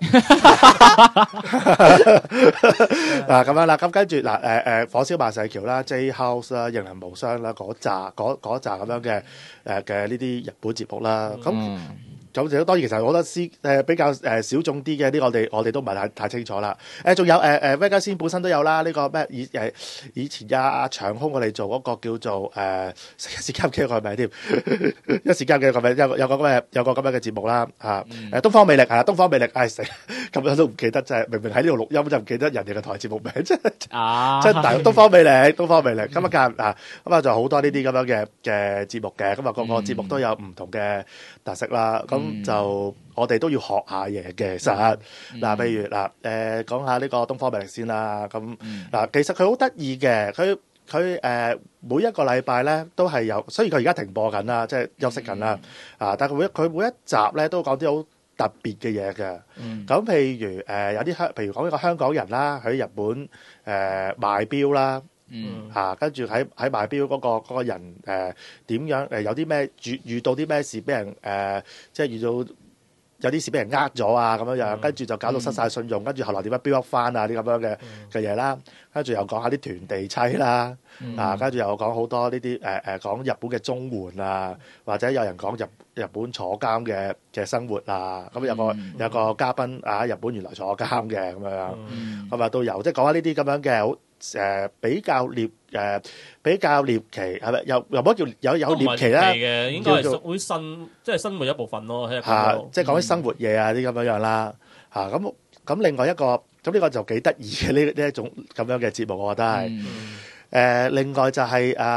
咁樣啦，咁跟住火燒萬世橋啦、J House 啦、型男無雙啦嗰扎咁樣嘅呢啲日本節目啦，咁當然其實我覺得比較小眾啲嘅呢個我哋都唔係太清楚啦。仲有威家先本身都有啦，呢個咩以前阿長空我哋做嗰個叫做一時間唔記得個名添，一時間嘅個名有個咁樣嘅節目啦東方魅力係啦，東方魅力死咁樣都唔記得，真係明明喺呢度錄音就唔記得人哋嘅台節目名，真係大東方魅力咁就好多呢啲咁樣嘅節目嘅，咁個節目都有唔同嘅特色啦，咁就我哋都要學下嘢嘅，其實譬如講下呢個東方魅力先啦，咁其實佢好得意嘅，佢每一個禮拜咧都係有，雖然佢而家停播緊啦，即係休息緊啦，但係佢每一集咧都講啲好特別嘅嘢嘅，咁譬如有啲譬如講一個香港人啦，喺日本賣錶啦。跟住喺賣錶嗰個人點樣有啲咩遇到啲咩事俾人即係遇到有啲事俾人咗啊咁樣，跟住就搞到失晒信用，跟住後來點樣標翻啊啲咁樣嘅嘢啦，跟住又講下啲團地妻啦，跟住又講好多呢啲講日本嘅綜援啊，或者有人講日本坐監嘅生活啊，咁有個嘉賓日本原來坐監嘅咁樣，咁都有，即係講下呢啲咁樣嘅好。比較獵奇係咪？又冇叫有獵奇啦， 應該係會即係生活一部分咯。 即係講啲生活嘢啊啲咁樣啦。咁另外一個咁呢個就幾得意嘅呢一種咁樣嘅節目，我覺得係。另外就係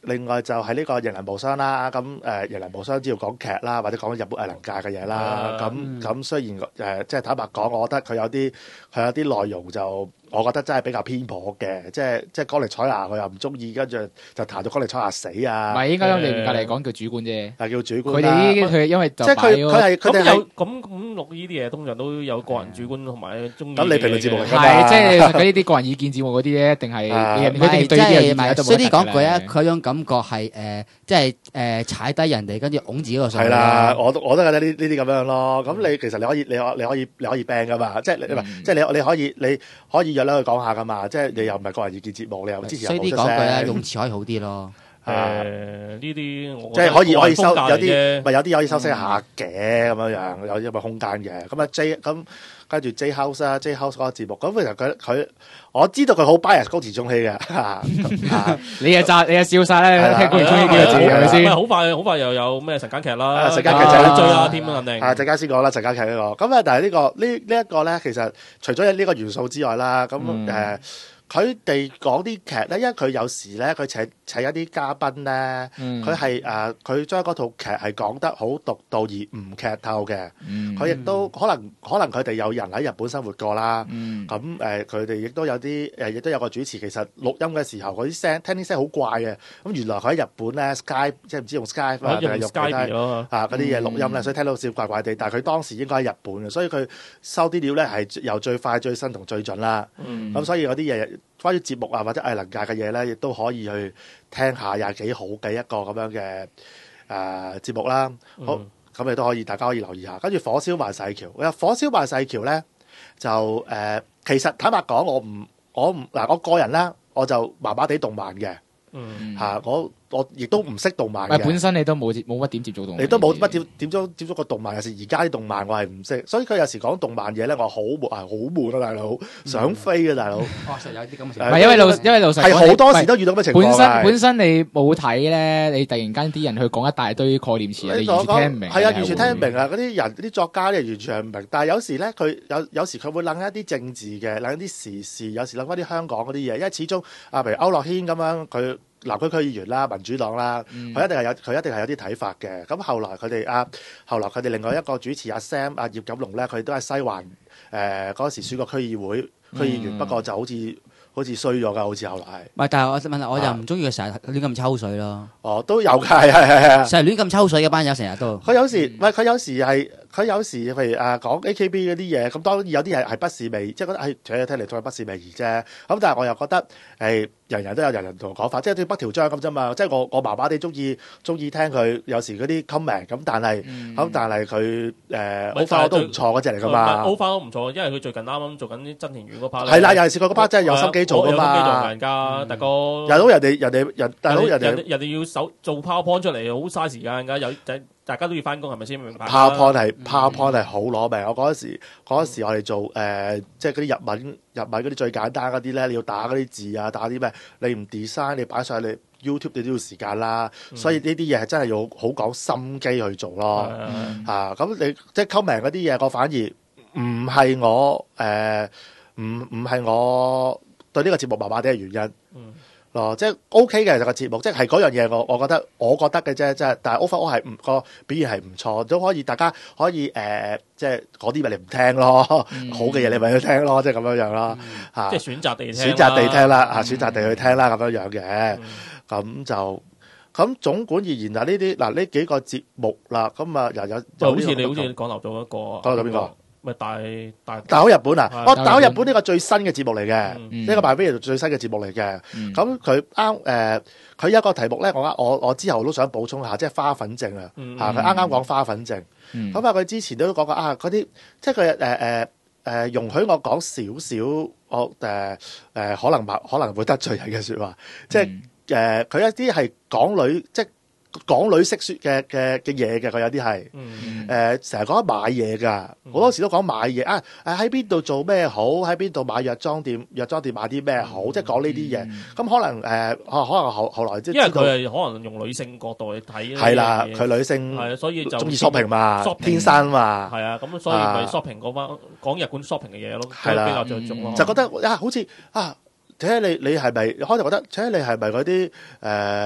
另外就係呢個《型人無雙》啦，咁《型人無雙》只要講劇啦，或者講日本藝能界嘅嘢啦，咁雖然即係坦白講，我覺得佢有啲內容就。我覺得真係比較偏頗嘅，即係江力彩芽佢又唔中意，跟住就彈到江力彩芽死啊！ 唔係應該用嚴格嚟講叫主觀啫， 係叫主觀。 佢哋佢因為即係佢哋有咁錄呢啲嘢，通常都有個人主觀同埋中意。 咁你評論節目係即係佢呢啲個人意見節目嗰啲咧，一定係佢哋對呢啲有意見。 所以講句啊，佢種感覺係即係踩低人哋，跟住拱自己個上。 係啦，我都覺得呢啲咁樣咯。咁你其實你可以 ban 噶嘛，即係你可以約咧去講下噶嘛，即係你又唔係個人意見節目，你又支持人冇出聲。 所以啲講句咧，用詞可以好啲咯。 呢啲即係可以收有啲可以收聲下嘅咁樣樣，有一個空間嘅。咁啊 J 咁跟住 J House 啊 J House 嗰個節目，咁其實佢我知道佢好 bias 高田中希嘅。 你又笑晒啦，聽高田中希幾個字係咪先？ 好快又有咩晨間劇啦， 晨間劇就追啦添肯定。 陣間先講啦，晨間劇呢個。咁啊，但係呢一個咧，其實除咗有呢個元素之外啦，咁佢哋講啲劇咧，因為佢有時咧，佢請一啲嘉賓咧，佢係佢將嗰套劇係講得好獨到而唔劇透嘅。佢亦都可能佢哋有人喺日本生活過啦。咁佢哋亦都有啲亦都有個主持，其實錄音嘅時候嗰啲聲聽啲聲好怪嘅。咁原來佢喺日本咧 Skype 即係唔知用 Skype 啊定係用 Skype 咯嗰啲嘢錄音咧，所以聽到少怪怪地。但係佢當時應該喺日本嘅，所以佢收啲料咧係由最快最新同最準啦。咁所以嗰啲嘢。關於節目啊或者藝能界嘅嘢咧，亦都可以去聽下，又係幾好嘅一個咁樣嘅節目啦。好，咁你都可以，大家可以留意下。跟住火燒萬世橋，火燒萬世橋咧就其實坦白講，我個人咧，我就麻麻地動漫嘅。我亦都唔識動漫嘅。 本身你都冇乜點接觸動漫， 你都冇乜點接觸過動漫。有時而家啲動漫我係唔識，所以佢有時講動漫嘢咧，我好悶啊，大佬，想飛啊，大佬。 實有啲咁嘅情況。 唔係因為老實係好多時都遇到咁嘅情況。 本身你冇睇咧，你突然間啲人去講一大堆概念詞，你完全聽唔明。 係啊，完全聽唔明啊！嗰啲人啲作家咧完全係唔明。但係有時咧，佢有時佢會諗一啲政治嘅，諗一啲時事，有時諗翻啲香港嗰啲嘢，因為始終譬如區諾軒咁樣佢。南區區議員啦，民主黨啦，佢一定係有啲睇法嘅。咁後來佢哋另外一個主持阿 Sam 葉錦龍咧，佢都係西環嗰時選過區議會區議員，不過就好似衰咗㗎，好似後來係。 唔係，但係我就唔中意佢成日亂咁抽水咯。 哦，都有㗎，係。 成日亂咁抽水嘅班友成日都。 佢有時譬如講 AKB 嗰啲嘢，咁當然有啲嘢係不是味，即係覺得係聽嚟都係不是味兒啫。咁但係我又覺得人人都有人同講法，即係對北條章咁啫嘛。即係我麻麻地中意聽佢有時嗰啲 comment，咁但係佢OFA 都唔錯嗰隻嚟㗎嘛。 OFA 都唔錯，因為佢最近啱啱做緊啲真田院嗰 part。 係啦，尤其是佢嗰 part 真係有心機做㗎嘛。 有心機做人家大哥。人哋要做 PowerPoint 出嚟，好嘥時間㗎。大家都要翻工係咪先？明白。 PowerPoint 係好攞命。我嗰時我哋做即係嗰啲日文嗰啲最簡單嗰啲咧，你要打嗰啲字啊，打啲咩？你唔 design，你擺上去你 YouTube 你都要時間啦。所以呢啲嘢係真係要好講心機去做咯。咁你即係 comment 嗰啲嘢，我反而唔係我唔係我對呢個節目麻麻地嘅原因。即係 OK 嘅就個節目，即係嗰樣嘢我覺得嘅啫，即係但係 overall 係個表現係唔錯，都可以大家可以即係嗰啲咪你唔聽咯，好嘅嘢你咪去聽咯，即係咁樣樣啦嚇。 即係選擇地聽啦選擇地去聽啦咁樣樣嘅，咁總管而言呢幾個節目啦，咁啊又有好似你講漏咗一個， 講漏咗邊個？ 咪大口日本啊！大口日本呢個最新嘅節目嚟嘅，呢個賣飛最新嘅節目嚟嘅。咁佢佢有一個題目咧，我之後都想補充下，即係花粉症啊！佢啱啱講花粉症，咁佢之前都講過嗰啲，即係佢容許我講少少，我可能會得罪人嘅説話，即係佢一啲係港女即係。港女識説嘅嘢嘅，佢有啲係成日講買嘢㗎，好多時都講買嘢喺邊度做咩好，喺邊度買藥妝店買啲咩好，即係講呢啲嘢。咁可能後來即係因為佢係可能用女性角度去睇。 係啦，佢女性係所以就中意 shopping 嘛，天生嘛。 係啊，咁所以咪 shopping 嗰班講日本 shopping 嘅嘢咯，比較着重咯。 就覺得好似睇下你係咪開頭覺得睇下你係咪嗰啲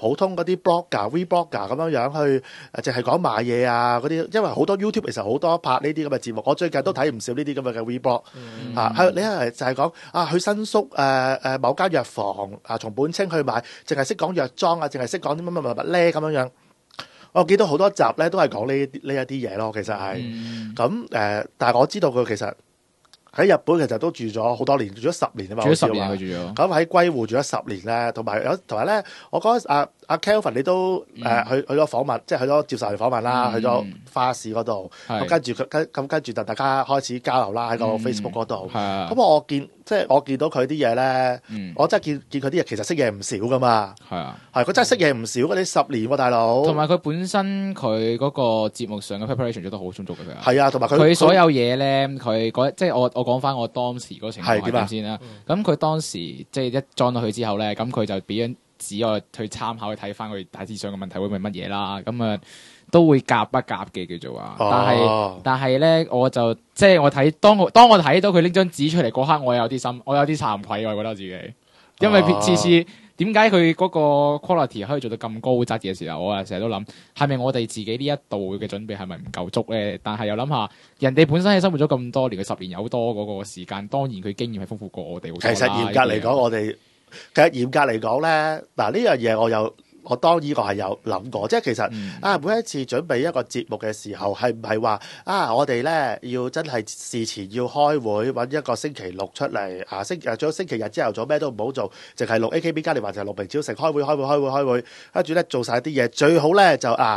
普通嗰啲 blogger、vblogger 咁樣去淨係講買嘢啊嗰啲，因為好多 YouTube 其實好多拍呢啲咁嘅節目，我最近都睇唔少呢啲咁嘅 vblog 你係就係講去新宿某間藥房從本清去買，淨係識講藥妝啊，淨係識講啲乜咧咁樣。我見到好多集咧都係講呢一啲嘢咯，其實係咁但係我知道佢其實喺日本其實都住咗好多年，住咗10年啊嘛， 住咗10年佢住咗。 咁喺龜戶住咗10年咧，同埋咧，我覺得阿 Kelvin 你都去咗訪問，即係去咗接受人訪問啦，去咗花市嗰度，咁跟住就大家開始交流啦喺個 Facebook 嗰度。咁我見到佢啲嘢咧，我真係見佢啲嘢其實識嘢唔少噶嘛。係佢真係識嘢唔少嘅，你10年喎大佬。 同埋佢本身佢嗰個節目上嘅 preparation 做得好充足嘅佢。 係啊，同埋佢所有嘢咧，即係我講翻我當時嗰情況係點先啦。咁佢當時即係一裝到佢之後咧，咁佢就俾張紙我去參考去睇翻佢大致上嘅問題會係乜嘢啦。咁都會夾一夾嘅叫做話。但係咧，我就即係我睇當我睇到佢拎張紙出嚟嗰刻，我有啲慚愧，我覺得自己，因為次次點解佢嗰個 quality 可以做到咁高質嘅時候，我成日都諗係咪我哋自己呢一度嘅準備係咪唔夠足咧？但係又諗下人哋本身係生活咗咁多年，佢10年有多嗰個時間，當然佢經驗係豐富過我哋好多啦。 其實嚴格嚟講，其實嚴格嚟講咧，嗱呢樣嘢我當然我係有諗過，即係其實每一次準備一個節目嘅時候，係唔係話我哋咧要真係事前要開會揾一個星期六出嚟最好星期日朝頭早咩都唔好做，淨係錄 AKB 嘉年華就係錄平超成開會，跟住咧做晒啲嘢，最好咧就阿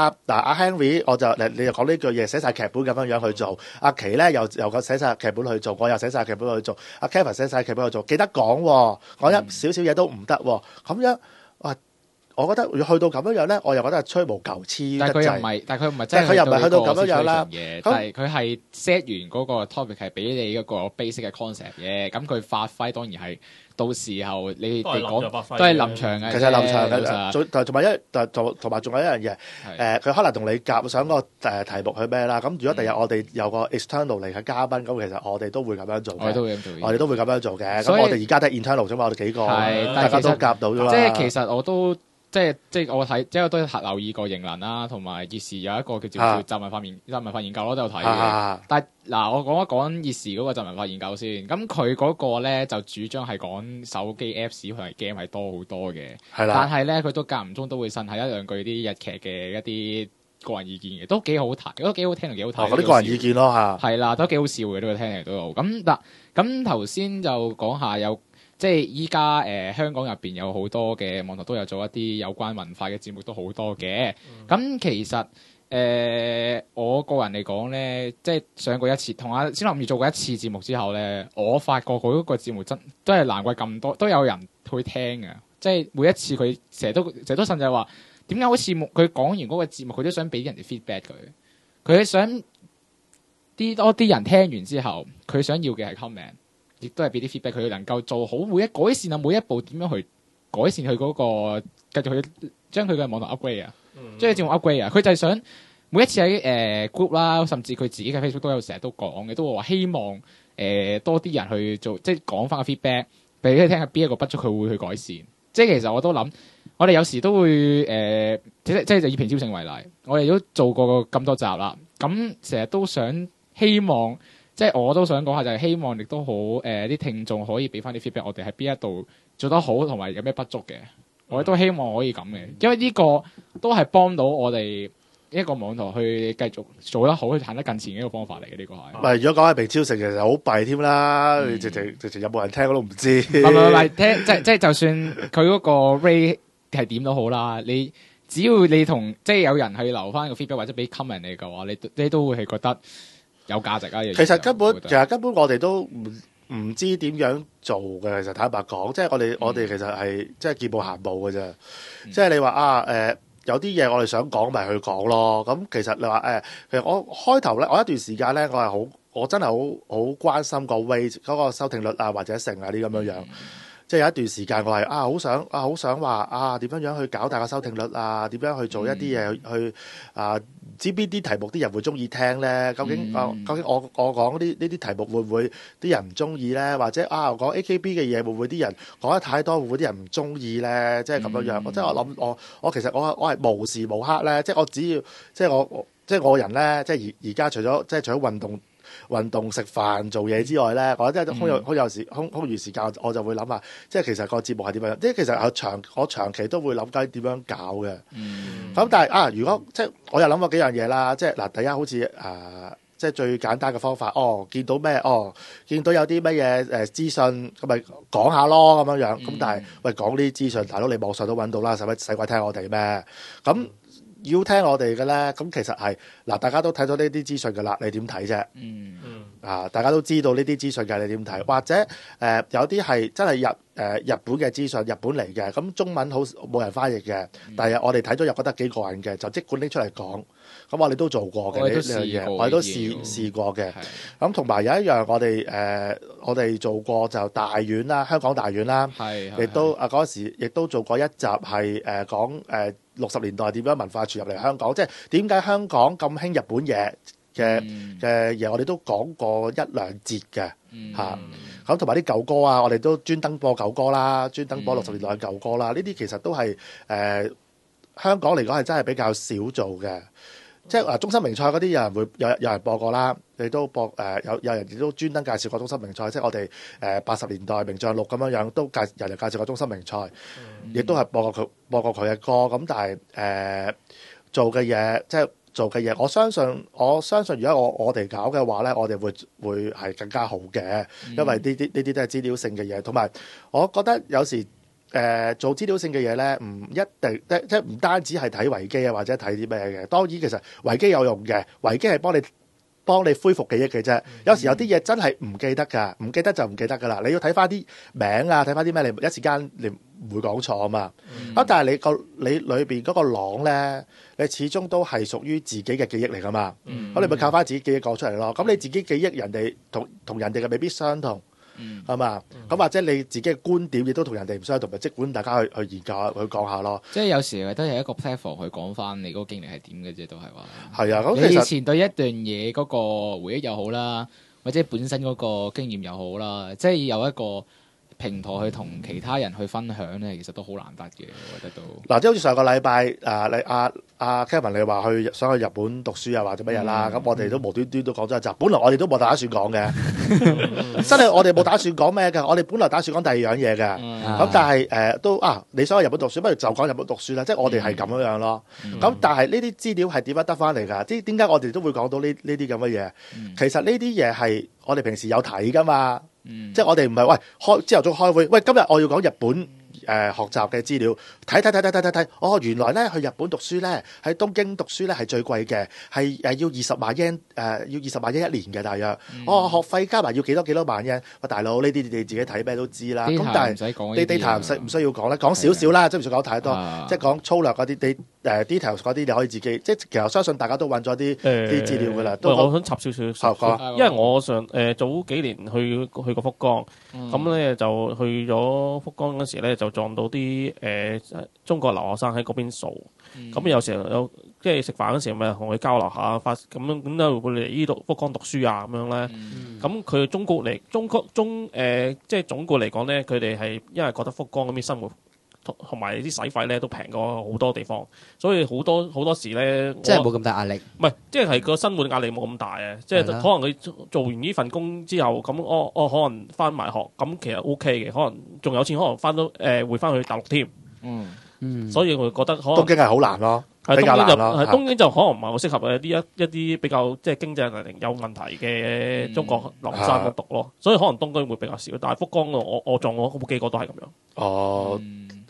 Henry 你又講呢句嘢寫晒劇本咁樣去做，阿琪咧又寫晒劇本去做，我又寫晒劇本去做，阿 Kevin 寫晒劇本去做，記得講講一少少嘢都唔得咁樣我覺得去到咁樣咧，我又覺得係吹毛求疵。 但係佢又唔係，即係佢又唔係去到咁樣啦。 但係佢係 set 完嗰個 topic 係俾你一個 basic 嘅 concept 嘅，咁佢發揮當然係到時候你哋講都係臨場嘅。 其實臨場嘅，同埋仲有一樣嘢，佢可能同你夾想個題目去咩啦。咁如果第日我哋有個 external 嚟嘅嘉賓，咁其實我哋都會咁樣做嘅。我哋都會咁樣做嘅。咁我哋而家都係 internal 啫嘛，我哋幾個大家都夾到啫嘛。 即係其實我都。即係我睇，即係我都留意過型男啦，同埋熱時有一個叫做雜文化研究咯，都有睇嘅。但係嗱，我講一講熱時嗰個雜文化研究先。咁佢嗰個咧就主張係講手機 Apps 同埋 game 係多好多嘅。係啦。但係咧，佢都間唔中都會呻下一兩句啲日劇嘅一啲個人意見嘅，都幾好睇，都幾好聽同幾好睇。 嗰啲個人意見咯嚇。係啦，都幾好笑嘅，都聽嚟都有。咁頭先就講下有。即係依家香港入邊有好多嘅網台都有做一啲有關文化嘅節目，都好多嘅。咁其實我個人嚟講咧，即係上過一次，同阿先林月做過一次節目之後咧，我發覺佢嗰個節目真都係難怪咁多都有人去聽嘅。即係每一次佢成日都甚至係話點解好似佢講完嗰個節目，佢都想俾人哋 feedback 佢想多啲人聽完之後，佢想要嘅係 comment。亦都係俾啲 feedback，佢能夠做好改善啊每一步點樣去改善佢嗰個，繼續去將佢嘅網絡 upgrade 啊，將佢節目 upgrade 啊。佢就係想每一次喺group 啦，甚至佢自己嘅 Facebook 都有成日都講嘅，都話希望多啲人去做，即係講翻個 feedback 俾佢聽下邊一個不足，佢會去改善。即係其實我都諗，我哋有時都會即係就以平超性為例，我哋都做過咁多集啦，咁成日都想希望。即係我都想講下，就係希望亦都好啲聽眾可以俾翻啲 feedback，我哋喺邊一度做得好，同埋有咩不足嘅，我哋都希望可以咁嘅，因為呢個都係幫到我哋一個網台去繼續做得好，去行得更前嘅一個方法嚟嘅。呢個係。唔係，如果講係平超成，其實好弊添啦，直情有冇人聽我都唔知。唔係聽，即係就算佢嗰個 rate 係點都好啦，你只要你同即係有人去留翻個 feedback 或者俾 comment 你嘅話，你都會係覺得。有價值啊！其實根本我哋都唔知點樣做嘅。其實坦白講，即係我哋其實係即係見步行步嘅啫。即係你話有啲嘢我哋想講咪去講咯。咁其實你話其實我開頭咧，我一段時間咧，我真係好關心個 weight 嗰個收聽率啊，或者成啊啲咁樣樣。 即係有一段時間我係好想話點樣去搞大個收聽率啊？點樣去做一啲嘢去唔知邊啲題目啲人會中意聽咧？究竟我講呢啲題目會唔會啲人唔中意咧？或者我講 AKB 嘅嘢會唔會啲人講得太多，會唔會啲人唔中意咧？即係咁樣樣。即係我諗我其實我係無時無刻咧，即係我只要即係我人咧，即係而家除咗運動食飯做嘢之外咧，我真係空餘時間我就會諗下，即係其實個節目係點樣？即係其實我長期都會諗緊點樣搞嘅。咁但係如果即係我又諗過幾樣嘢啦，即係嗱，第一好似即係最簡單嘅方法，見到咩？見到有啲乜嘢資訊，咁咪講下咯咁樣樣。咁但係喂，講呢啲資訊，大佬你網上都揾到啦，使鬼聽我哋咩？咁要聽我哋嘅咧，咁其實係嗱，大家都睇到呢啲資訊㗎啦，你點睇啫？大家都知道呢啲資訊嘅，你點睇？或者有啲係真係日本嘅資訊，日本嚟嘅，咁中文好冇人翻譯嘅，但係我哋睇咗又覺得幾過癮嘅，就即管拎出嚟講。咁我哋都做過嘅呢樣嘢，我哋都試過嘅。咁同埋有一樣我哋做過就大院啦，香港大院啦，亦都嗰時亦都做過一集係講60年代點樣文化傳入嚟香港，即係點解香港咁興日本嘢嘅嘢，我哋都講過1-2節嘅嚇。咁同埋啲舊歌啊，我哋都專登播舊歌啦，專登播60年代嘅舊歌啦。呢啲其實都係香港嚟講係真係比較少做嘅。即係中森明菜嗰啲有人播過啦，你都播有人亦都專登介紹過中森明菜，即係我哋80年代名將錄咁樣都人哋介紹過中森明菜，亦都係播過佢嘅歌。咁但係做嘅嘢，我相信如果我哋搞嘅話咧，我哋會係更加好嘅，因為呢啲都係資料性嘅嘢，同埋我覺得有時。做資料性嘅嘢咧，唔一定即係唔單止係睇維基啊，或者睇啲咩嘅。當然其實維基有用嘅，維基係幫你恢復記憶嘅啫。有時有啲嘢真係唔記得㗎，唔記得就唔記得㗎啦。你要睇翻啲名啊，睇翻啲咩，你一時間你唔會講錯啊嘛。但係你裏邊嗰個廊咧，你始終都係屬於自己嘅記憶嚟㗎嘛。咁你咪靠翻自己記憶講出嚟咯。咁你自己記憶人哋同人哋嘅未必相同。係嘛？咁或者你自己嘅觀點亦都同人哋唔相同，咪即管大家去研究下，去講下咯。 即係有時都係一個 platform 去講翻你嗰個經歷係點嘅啫，都係話。 係啊，咁你以前對一段嘢嗰個回憶又好啦，或者本身嗰個經驗又好啦，即係有一個平台去同其他人去分享咧，其實都好難得嘅，我覺得都。嗱， 即係好似上個禮拜Kevin 你話想去日本讀書啊，或者乜嘢啦，咁我哋都無端端都講咗一集。本來我哋都冇打算講嘅，真係我哋冇打算講咩㗎。我哋本來打算講第二樣嘢嘅，咁但係你想去日本讀書，不如就講日本讀書啦。即係我哋係咁樣咯。咁但係呢啲資料係點樣得翻嚟㗎？點解我哋都會講到呢啲咁嘅嘢？其實呢啲嘢係我哋平時有睇㗎嘛。即係我哋唔係朝頭早開會，今日我要講日本學習嘅資料，睇，原來咧去日本讀書咧，喺東京讀書咧係最貴嘅，係要20萬yen，要20萬yen1年嘅大約。學費加埋要幾多萬yen？大佬呢啲你自己睇咩都知啦。咁但係你 data 唔需要講啦，講少少啦，即係唔需要講太多，即係講粗略嗰啲details 嗰啲你可以自己，即係其實我相信大家都揾咗啲資料㗎啦。 我想插少少，因為我早幾年去過福岡，咁咧就去咗福岡嗰時咧就撞到啲中國留學生喺嗰邊數，咁有時候即係食飯嗰時咪同佢交流下，咁咧會嚟呢度福岡讀書啊咁樣咧。咁佢即係總括嚟講咧，佢哋係因為覺得福岡嗰邊生活同埋啲使費咧都平過好多地方，所以好多時咧即係冇咁大壓力。 唔係，即係個生活壓力冇咁大啊！即係可能佢做完呢份工之後，咁我可能翻埋學，咁其實 OK 嘅，可能仲有錢，可能翻到會翻去大陸添。所以我覺得可能東京係好難咯，比較難咯。 東京就可能唔係好適合一啲比較即係經濟能力有問題嘅中國留學生讀咯，所以可能東京會比較少。但係福岡我撞我好幾個都係咁樣。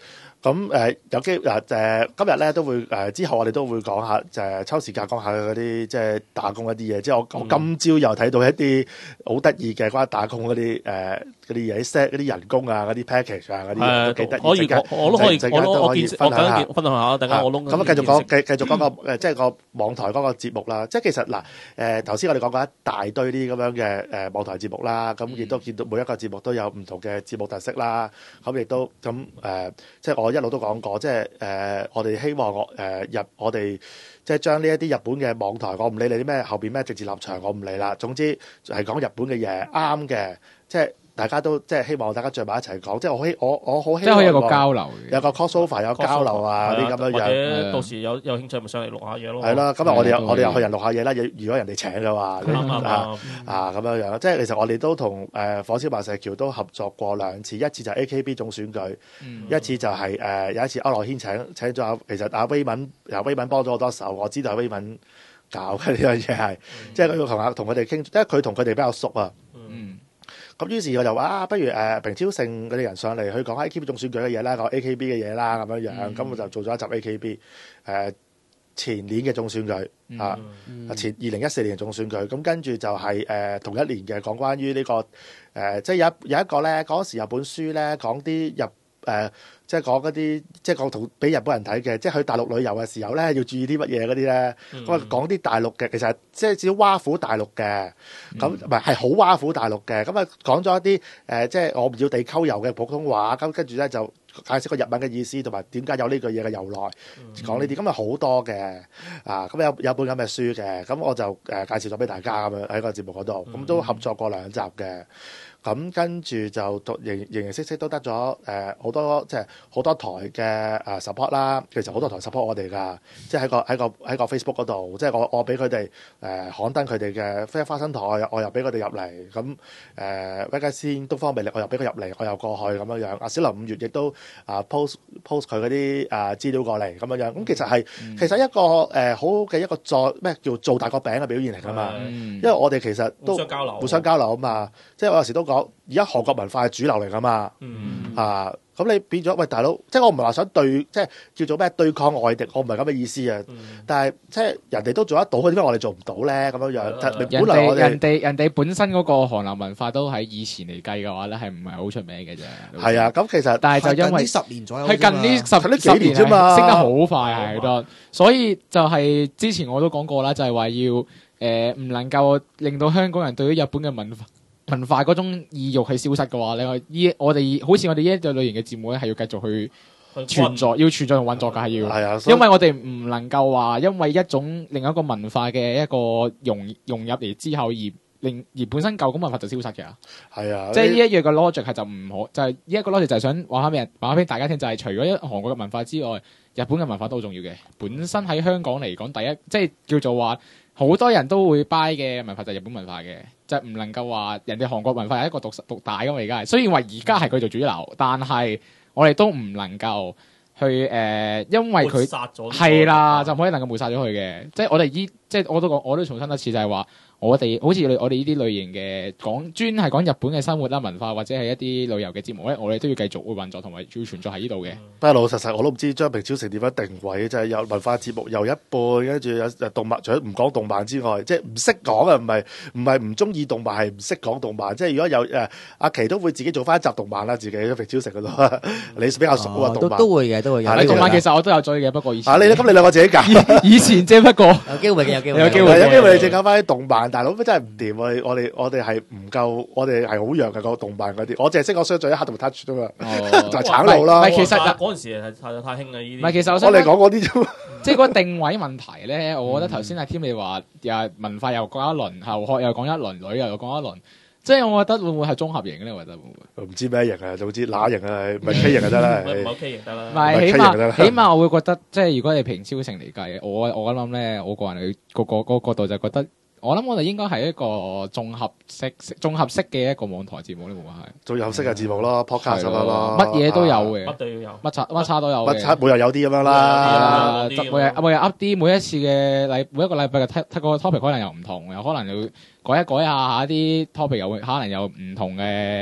咁有機今日咧都會之後我哋都會講下抽時間講下嗰啲即係打工一啲嘢，即係我今朝又睇到一啲好得意嘅關於打工嗰啲嘢 set 嗰啲人工啊嗰啲 package 啊嗰啲都幾得意。 可以我都可以分享下，等間我窿。 咁繼續講個即係個網台嗰個節目啦。即係其實嗱頭先我哋講過一大堆啲咁樣嘅網台節目啦，咁亦都見到每一個節目都有唔同嘅節目特色啦。咁亦都咁即係我一路都講過，即係我哋希望我哋即係將呢一啲日本嘅網台，我唔理你啲咩後邊咩政治立場，我唔理啦。總之係講日本嘅嘢啱嘅，即係大家都即係希望大家聚埋一齊講，即係我好希望即係可以有個交流， 有個 crossover 有交流啊啲咁樣樣。 或者到時有興趣咪上嚟錄下嘢咯。 係啦，今日我哋又去人錄下嘢啦。如果人哋請嘅話，咁樣樣，即係其實我哋都同火燒白石橋都合作過2次，一次就係 AKB 總選舉，一次就係有一次區諾軒請咗其實阿威敏幫咗好多手，我知道阿威敏搞嘅呢樣嘢係，即係佢要同佢哋傾，因為佢同佢哋比較熟啊。咁於是我就話不如平超盛嗰啲人上嚟去講 AKB 總選舉嘅嘢啦，講 AKB 嘅嘢啦咁樣樣，咁我就做咗一集 AKB 前年嘅總選舉前2014年嘅總選舉，咁跟住就係同一年嘅講關於呢個即係有一個咧嗰時有本書咧講啲即係講嗰啲，即係講同俾日本人睇嘅，即係去大陸旅遊嘅時候咧，要注意啲乜嘢嗰啲咧。咁啊講啲大陸嘅，其實即係少挖苦大陸嘅，咁唔係好挖苦大陸嘅。咁啊講咗一啲即係我唔要地溝油嘅普通話，咁跟住咧就解釋個日文嘅意思，同埋點解有呢句嘢嘅由來，講呢啲。咁啊好多嘅咁有本咁嘅書嘅，咁我就介紹咗俾大家咁樣喺個節目嗰度，咁都合作過2集嘅。咁跟住就形形色色都得咗好多，即係好多台嘅support 啦。其實好多台 support 我哋㗎，即係喺個 Facebook 嗰度，即係我俾佢哋刊登佢哋嘅花生台，我又俾佢哋入嚟。咁威家先東方魅力，我又俾佢入嚟，我又過去咁樣樣。小林5月亦都post 佢嗰啲資料過嚟咁樣樣。咁其實一個好嘅一個做大個餅嘅表現嚟㗎嘛。因為我哋其實都互相交流啊嘛。即係我有時都講。而家韓國文化係主流嚟㗎嘛，咁你變咗喂大佬，即係我唔係話想即係叫做咩對抗外敵，我唔係咁嘅意思啊。但係即係人哋都做得到，點解我哋做唔到咧？咁樣樣，本來人哋本身嗰個韓流文化都喺以前嚟計嘅話咧，係唔係好出名嘅啫？ 係啊，咁其實但係就因為近呢10年左右， 係近呢幾年啫嘛， 升得好快係多，所以就係之前我都講過啦，就係話要唔能夠令到香港人對於日本嘅文化嗰種意欲係消失嘅話，我哋好似我哋呢一類型嘅節目咧，係要繼續去存在，要存在同運作嘅係要。係啊，因為我哋唔能夠話因為一種另一個文化嘅一個融入嚟之後而本身舊種文化就消失嘅。係啊，即係呢一樣嘅 logic 係就唔可，就係呢一個 logic 就係想話俾大家聽，就係除咗韓國嘅文化之外，日本嘅文化都好重要嘅。本身喺香港嚟講，第一即係叫做話。好多人都會 buy 嘅文化就係日本文化嘅，就唔能夠話人哋韓國文化係一個獨大㗎嘛。而家係雖然話而家係佢做主流，但係我哋都唔能夠去因為佢係啦，就唔可以能夠抹殺咗佢嘅。即係我哋即係我都重申一次，就係話我哋好似我哋呢啲類型嘅專係講日本嘅生活啦、文化或者係一啲旅遊嘅節目咧，我哋都要繼續會運作同埋要存在喺呢度嘅。 不過老實實我都唔知將平超成點樣定位，就係有文化節目又一半，跟住有動漫，除咗唔講動漫之外，即係唔識講啊，唔係唔中意動漫，係唔識講動漫。即係如果有阿琪都會自己做翻一集動漫啦，自己平超成嗰度，你比較熟啊動漫都會嘅。 動漫其實我都有追嘅，不過以前你咁你兩個自己搞， 以前啫，不過有機會嘅，有機會你正搞翻啲動漫，大佬真係唔掂。我哋係唔夠，我哋係好弱嘅個動漫嗰啲，我淨係識講雙嘴一刻同 touch 啫嘛，就係橙路啦。 唔係其實嗰陣時係太興啦呢啲。 唔係其實我哋講嗰啲啫嘛， 即係嗰個定位問題咧。我覺得頭先阿添你話又文化又講一輪，後學又講一輪，旅遊又講一輪，即係我覺得會唔會係綜合型咧？我覺得會唔會？唔知咩型啊，總之乸型啊，唔係 K 型就得啦， 唔係 K 型得啦。 唔係起碼我會覺得，即係如果你平超成嚟計，我諗咧，我個人個角度就覺得。我諗我哋應該係一個綜合式嘅一個網台節目咧，會唔會係？綜合式嘅節目咯 ，podcast 咁樣咯， 乜嘢都有嘅， 乜都要有， 乜叉都有嘅， 乜叉每日有啲咁樣啦， 每日噏啲，每一次嘅每一個禮拜嘅個 topic 可能又唔同，又可能要改一下啲 topic 又會可能有唔同嘅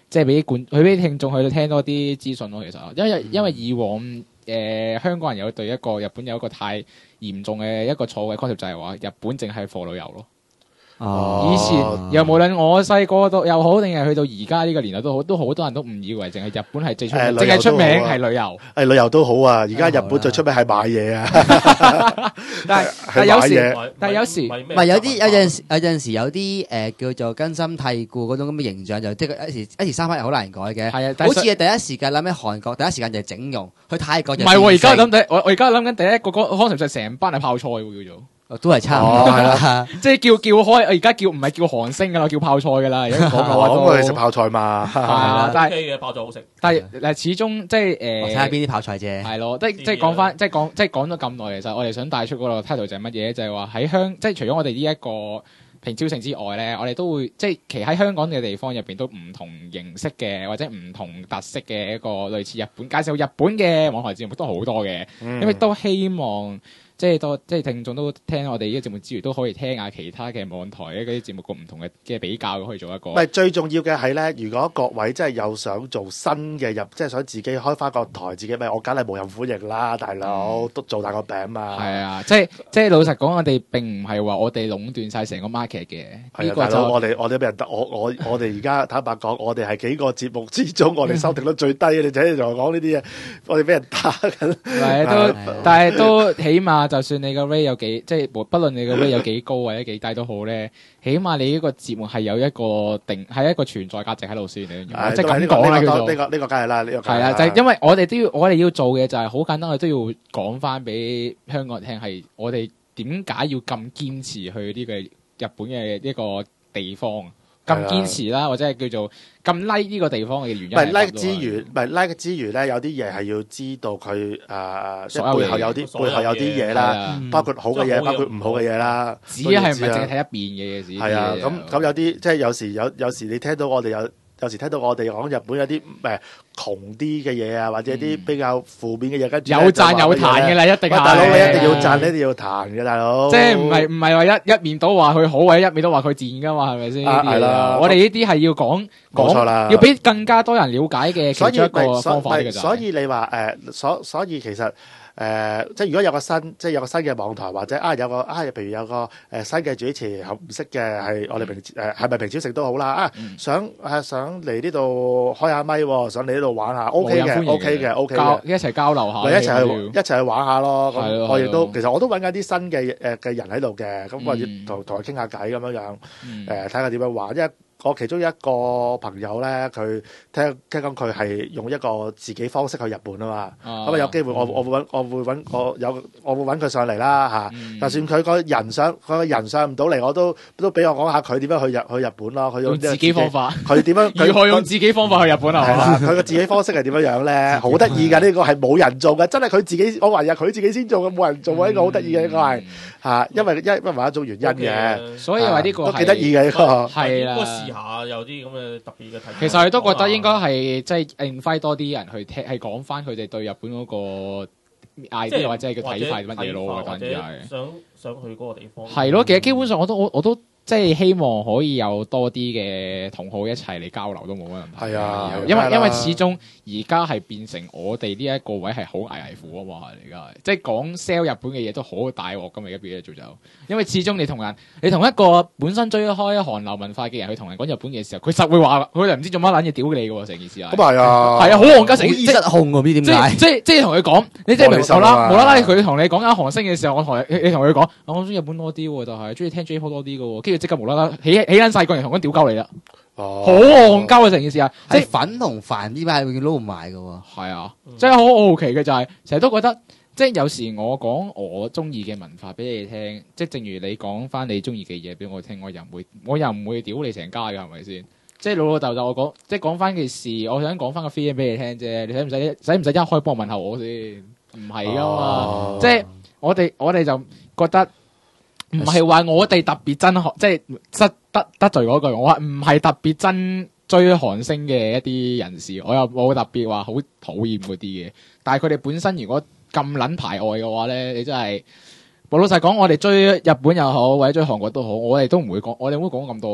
即係俾佢俾聽眾去聽多啲資訊咯。其實因為以往香港人有對一個日本有一個太嚴重嘅一個錯嘅 concept 就係話日本淨係貨旅遊咯。以前又無論我細個都又好，定係去到而家呢個年代都好，都好多人都誤以為淨係日本係最出名，淨係出名係旅遊。 旅遊都好啊！而家日本最出名係買嘢啊！ 但係有時唔係有陣時有啲叫做根深蒂固嗰種咁嘅形象，就即係一時三刻又好難改嘅。係啊，好似係第一時間諗起韓國，第一時間就係整容，去泰國就唔係喎。 我而家諗緊第一個concept就係成班係泡菜喎叫做。 都係差唔多係啦， 即係叫開，而家叫唔係叫韓星噶啦，叫泡菜噶啦。而家講嘅話咁我哋食泡菜嘛， 係啊，但係嘅泡菜好食。 但係始終即係睇下邊啲泡菜啫。 係咯，即係講翻，即係講咗咁耐，其實我哋想帶出嗰個 title 就係乜嘢？就係話喺即係除咗我哋呢一個平超性之外咧，我哋都會即係其實喺香港嘅地方入邊都唔同形式嘅或者唔同特色嘅一個類似日本介紹日本嘅網台節目都好多嘅，因為都希望。即係聽眾都聽我哋呢個節目之餘，都可以聽下其他嘅網台嗰啲節目個唔同嘅比較，可以做一個。唔係最重要嘅係咧，如果各位真係有想做新嘅即係想自己開翻個台，自己咪我梗係無任歡迎啦，大佬都做大個餅嘛。 係啊，即係老實講，我哋並唔係話我哋壟斷晒成個 market 嘅。呢個就我哋俾人我哋而家坦白講，我哋係幾個節目之中，我哋收聽率最低。你仔同我講呢啲嘢，我哋俾人打緊。 但係都起碼。就算你個 rate 有幾，即係不論你個 rate 有幾高或者幾低都好咧，起碼你呢個節目係有一個係一個存在價值喺度先。即係咁講啦，叫做呢個梗係啦，呢個係啦，就係因為我哋要做嘅就係好簡單，我哋都要講翻俾香港人聽，係我哋點解要咁堅持去呢個日本嘅呢個地方。咁堅持啦，或者係叫做咁 like 呢個地方嘅原因。唔係 like 之餘咧，有啲嘢係要知道佢即係背後有啲嘢啦，包括好嘅嘢，包括唔好嘅嘢啦。 只係唔係淨係睇一邊嘅嘢？ 係啊，咁有啲即係有時你聽到我哋有時聽到我哋講日本有啲窮啲嘅嘢啊，或者啲比較負面嘅嘢，跟住有讚有彈嘅啦，一定係。 大佬你一定要讚，你一定要彈嘅，大佬。 即係唔係話一面倒話佢好，或者一面倒話佢賤噶嘛？係咪先？係啦，我哋呢啲係要講， 冇錯啦， 要俾更加多人了解嘅其中一個方法嘅。 所以你話所以其實。即係如果有個新嘅網台，或者譬如有個新嘅主持唔識嘅係我哋係咪平超食都好啦想嚟呢度開下咪，想嚟呢度玩下 OK 嘅， 一齊交流下， 咪一齊去玩下咯。咁我亦都其實我都揾緊啲新嘅人喺度嘅，咁我要同佢傾下偈咁樣睇下點樣玩，因為我其中一個朋友咧，佢聽講佢係用一個自己方式去日本啊嘛，咁有機會我會揾佢上嚟啦嚇。就算佢個人上唔到嚟，我都俾我講下佢點樣去日本咯。佢用自己方法， 佢點樣如何用自己方法去日本啊？係啦，佢個自己方式係點樣咧？好得意㗎，呢個係冇人做嘅，真係佢自己。我懷疑佢自己先做嘅，冇人做嘅，呢個好得意嘅，呢個係嚇，因為一種原因嘅， 所以話呢個都幾得意嘅呢個係啦。 下有啲咁嘅特別嘅睇法。 其實佢都覺得應該係即係 invite 多啲人去聽，係講翻佢哋對日本嗰個 idea 或者係個睇法乜嘢咯。我覺得係想去嗰個地方。 係咯，其實基本上我都即係希望可以有多啲嘅同好一齊嚟交流都冇乜問題。 係啊， 因為始終而家係變成我哋呢一個位係好危乎啊嘛，而家即係講 sell 日本嘅嘢都好大鑊咁，而家變咗做就，因為始終你同一個本身追開韓流文化嘅人去同人講日本嘅時候，佢實會話佢哋唔知做乜撚嘢屌你嘅喎，成件事係。 咁係啊， 係啊，好戇鳩， 好易失控喎，唔知點解。即係同佢講，你即係無啦啦佢同你講緊韓星嘅時候，你同佢講，我中意日本多啲喎，就係中意聽 J-pop 多啲嘅喎，跟住即刻無啦啦起緊細個人同佢屌鳩你啦。好戇鳩啊！成件事啊， 即係粉同飯呢排永遠撈唔埋㗎喎。 係啊，即係好好奇嘅就係，成日都覺得，即係有時我講我中意嘅文化俾你聽，即係正如你講翻你中意嘅嘢俾我聽，我又唔會屌你成家嘅，係咪先？即係老豆我講，即係講翻嘅事，我想講翻個 feeling 俾你聽啫。你使唔使一開幫我問候我先？唔係噶嘛，即係我哋就覺得。唔係話我哋特別憎即係得罪嗰句，我話唔係特別憎追韓星嘅一啲人士，我又冇特別話好討厭嗰啲嘅。但係佢哋本身如果咁撚排外嘅話咧，你真係我老實講，我哋追日本又好或者追韓國都好，我哋都唔會講，我哋唔會講咁多嘅。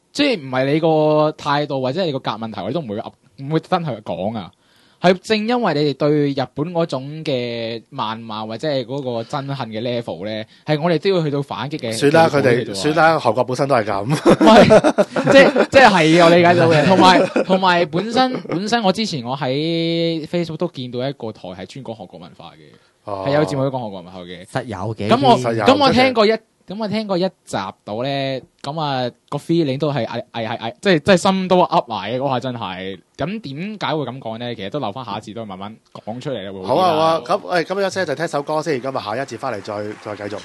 即係唔係你個態度或者係你個格問題，我哋都唔會真係講啊。係正因為你哋對日本嗰種嘅謾罵或者係嗰個憎恨嘅 level 咧，係我哋都要去到反擊嘅。 算啦，佢哋算啦，韓國本身都係咁。 即係我理解到嘅，同埋本身我之前我喺 Facebook 都見到一個台係專講韓國文化嘅，係有節目都講韓國文化嘅， 實有嘅。 咁我聽過一集到咧，咁啊個 feeling 都係即係心都噏埋嘅嗰下真係。咁點解會咁講咧？其實都留翻下一次都慢慢講出嚟啦。 好啊好啊，咁咁一聲就聽首歌先，咁啊下一節翻嚟再繼續。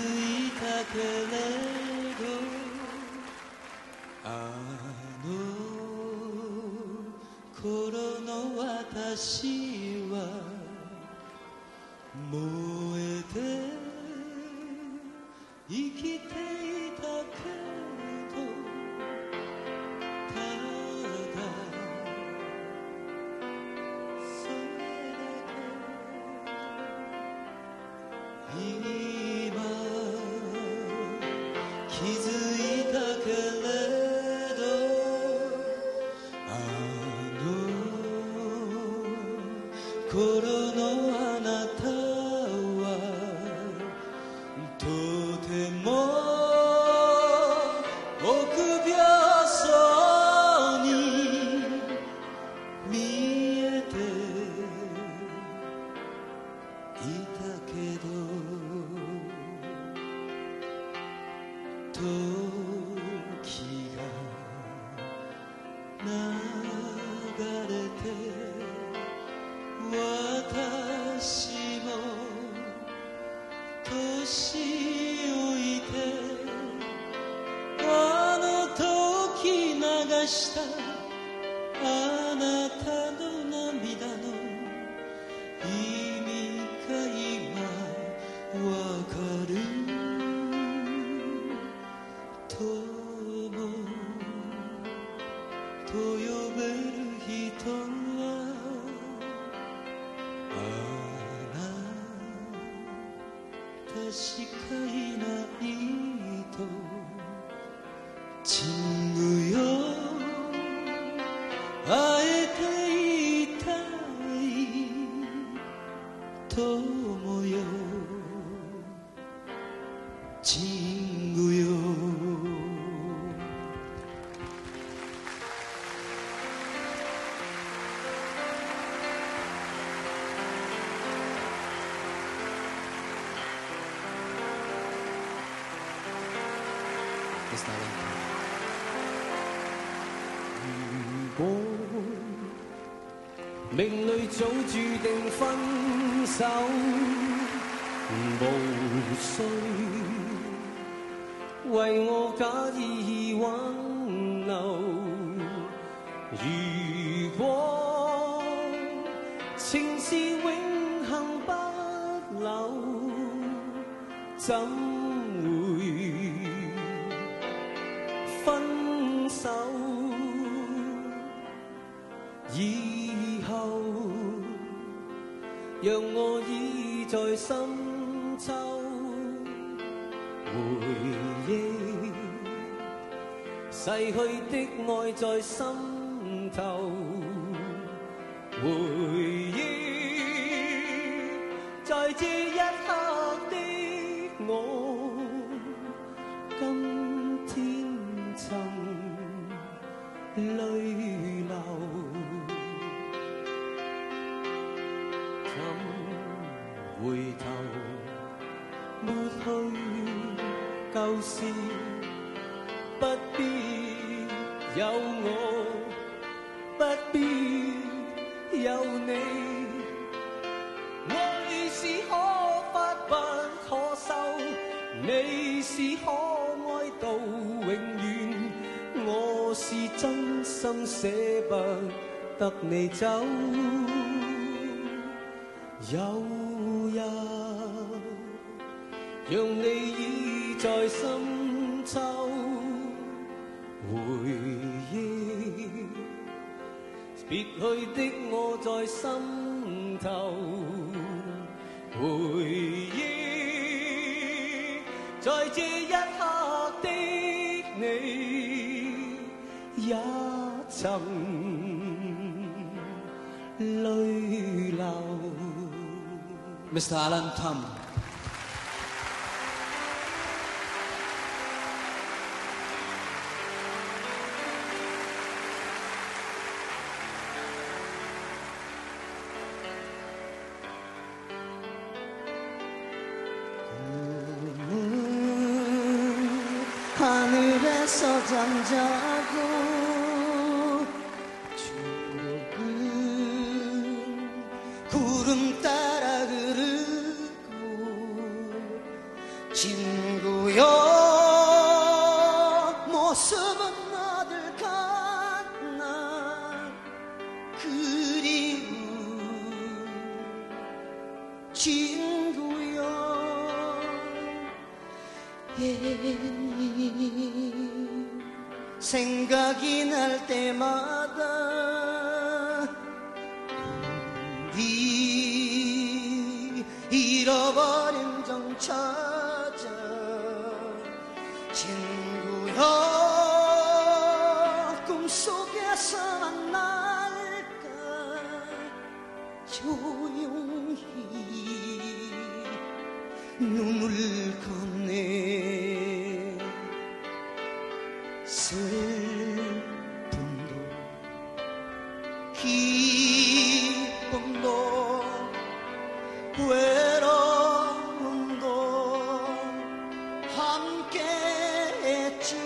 生きていたけどただそれだけ今気づいたけれど頃のあなたはとても臆病そうに見えていたけど時が流れて私も年老いてあの時流したあなたの涙の意味が今わかる友と呼べる人はしかいないとチングよ会えていたい友よチングよ命裏早注定分手，無需為我假意挽留。如果情是永恆不朽，怎會分手？以後讓我倚在深秋，回憶逝去的愛在心頭，回憶在這一刻的我，今天曾淚流。回頭抹去舊事，不必有我，不必有你。愛是可發不可收，你是可愛到永遠，我是真心捨不得你走。有日讓你倚在深秋，回憶別去的我在心頭，回憶在這一刻的你， 也曾淚流。Mr. Alan Tam。하늘에서 잠자고 추억은 구름 따라 흐르고 친구여 모습은 어딜 갔나 그리운 친구여 생각이 날 때마다 우리 잃어버린 정 찾아 친구여 꿈속에서 만날까 조용히 눈을 건네 슬픔도 기쁨도 외로움도 함께했지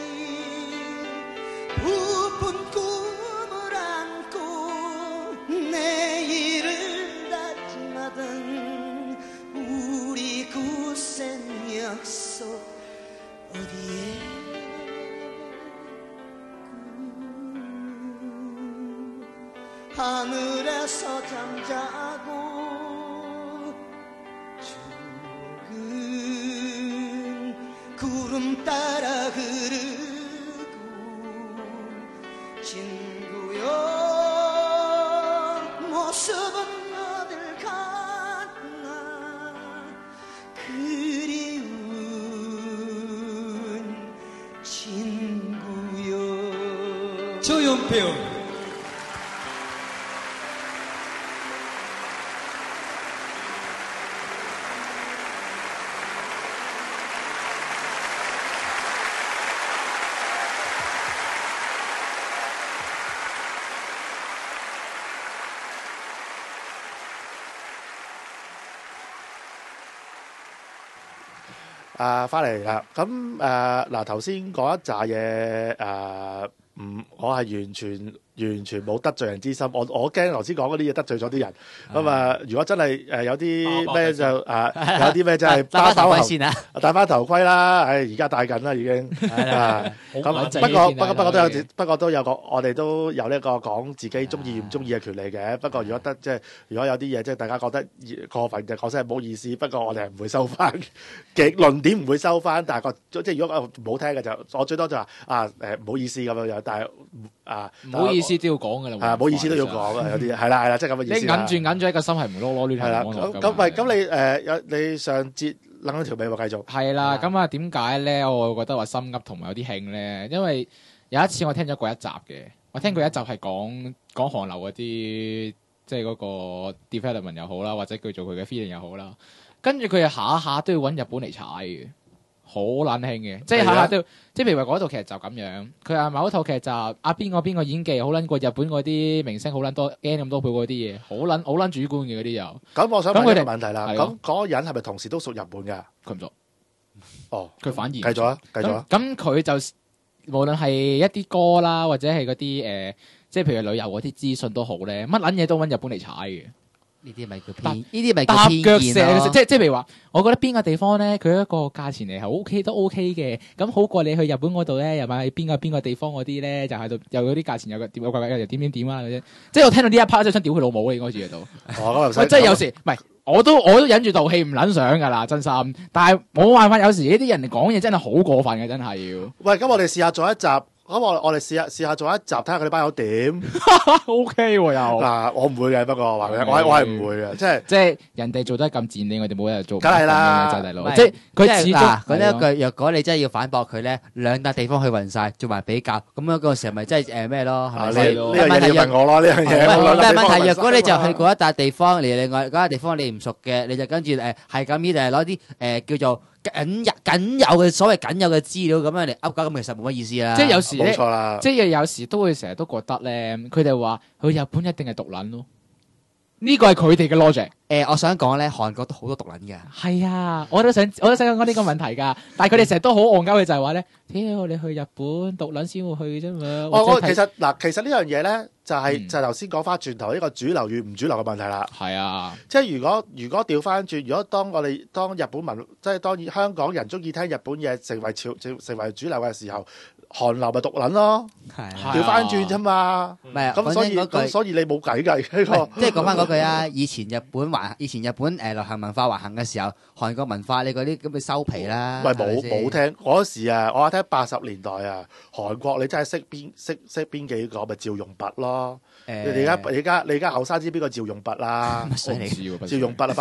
부푼 꿈을 안고 내일을 다짐하던 우리 굳센 약속 어디에 하늘에서 잠자고 추억은 구름 따라 흐르고 친구여 모습은 어딜 갔나 그리운 친구여 조용필 翻嚟啦，咁嗱頭先講一紮嘢我係完全冇得罪人之心，我驚頭先講嗰啲嘢得罪咗啲人，咁如果真係有啲咩就有啲咩真係戴翻頭盔先啊， 戴翻頭盔啦，而家戴緊啦已經，咁不過都有個我哋都有呢個講自己中意唔中意嘅權利嘅，不過如果有啲嘢即係大家覺得過分嘅講聲唔好意思，不過我哋係唔會收翻嘅論點唔會收翻，但係即係如果唔好聽嘅就我最多就話唔好意思咁樣，但係唔好意思都要講噶啦， 唔好意思都要講啊，有啲係啦，即係咁嘅意思。 你揞住一個心係唔囉囉攣係啦。 咁你上節諗咗條尾喎，繼續。係啦，咁點解咧？我會覺得話心噏同埋有啲興咧，因為有一次我聽咗過一集嘅，我聽過一集係講韓流嗰啲，即係嗰個 development 又好啦，或者叫做佢嘅 feeling 又好啦，跟住佢下下都要揾日本嚟踩嘅。好撚興嘅，即係下下都，即係譬如話嗰套劇集咁樣，佢話某一套劇集邊個演技好撚過日本嗰啲明星好撚多 N 咁多倍嗰啲嘢，好撚主觀嘅嗰啲又。 咁我想問一個問題啦，咁嗰個人係咪同時都屬日本㗎？ 佢唔屬。 哦， 佢反而。繼續啊！ 咁佢就無論係一啲歌啦，或者係嗰啲即係譬如旅遊嗰啲資訊都好咧，乜撚嘢都揾日本嚟踩嘅。 呢啲咪叫偏，呢啲咪踏腳石，即係譬如話，我覺得邊個地方咧，佢一個價錢嚟係 OK 都 OK 嘅，咁好過你去日本嗰度咧，又買邊個地方嗰啲咧，就喺度又嗰啲價錢又點啊嗰啲，即係我聽到呢一 part 真係想屌佢老母嘅應該住喺度。喂，即係有時唔係，我都忍住道氣唔撚想㗎啦，真心。但係冇辦法，有時呢啲人講嘢真係好過分嘅，真係要。 喂，咁我哋試下做一集咁我哋試下做一集，睇下佢哋班友點。 O K 喎又。 嗱，我唔會嘅，不過話佢，我係唔會嘅，即係人哋做得咁賤，你我哋冇人做。 梗係啦， 大佬。即係佢始終講一句，若果你真係要反駁佢咧，兩笪地方去勻晒，做埋比較，咁樣嗰個時候咪真係咩咯？係咪先？ 呢樣嘢要問我咯，呢樣嘢。 但係問題，若果你就去嗰一笪地方，另外嗰笪地方你唔熟嘅，你就跟住係咁呢，就係攞啲叫做僅有嘅所謂僅有嘅資料咁樣嚟噏鳩，咁其實冇乜意思啦。 即係有時咧， 冇錯啦。 即係有時都會成日都覺得咧，佢哋話去日本一定係毒撚咯。呢個係佢哋嘅 logic。 我想講咧，韓國都好多毒撚嘅。 係啊，我都想講呢個問題㗎。但係佢哋成日都好戇鳩嘅就係話咧，屌你去日本毒撚先會去啫嘛。 其實呢樣嘢咧，就係頭先講翻轉頭呢個主流與唔主流嘅問題啦。 係啊， 即係如果調翻轉，如果當日本文，即係當香港人中意聽日本嘢成為主流嘅時候，韓流咪毒撚咯。 係調翻轉啫嘛。 唔係咁所以你冇計㗎呢個。 即係講翻嗰句啊！以前日本流行文化橫行嘅時候，韓國文化你嗰啲咁嘅收皮啦。 喂，冇聽嗰時啊！我聽80年代啊，韓國你真係識邊幾個咪趙容弼咯。你而家後生知邊個趙容弼啦？趙容弼啊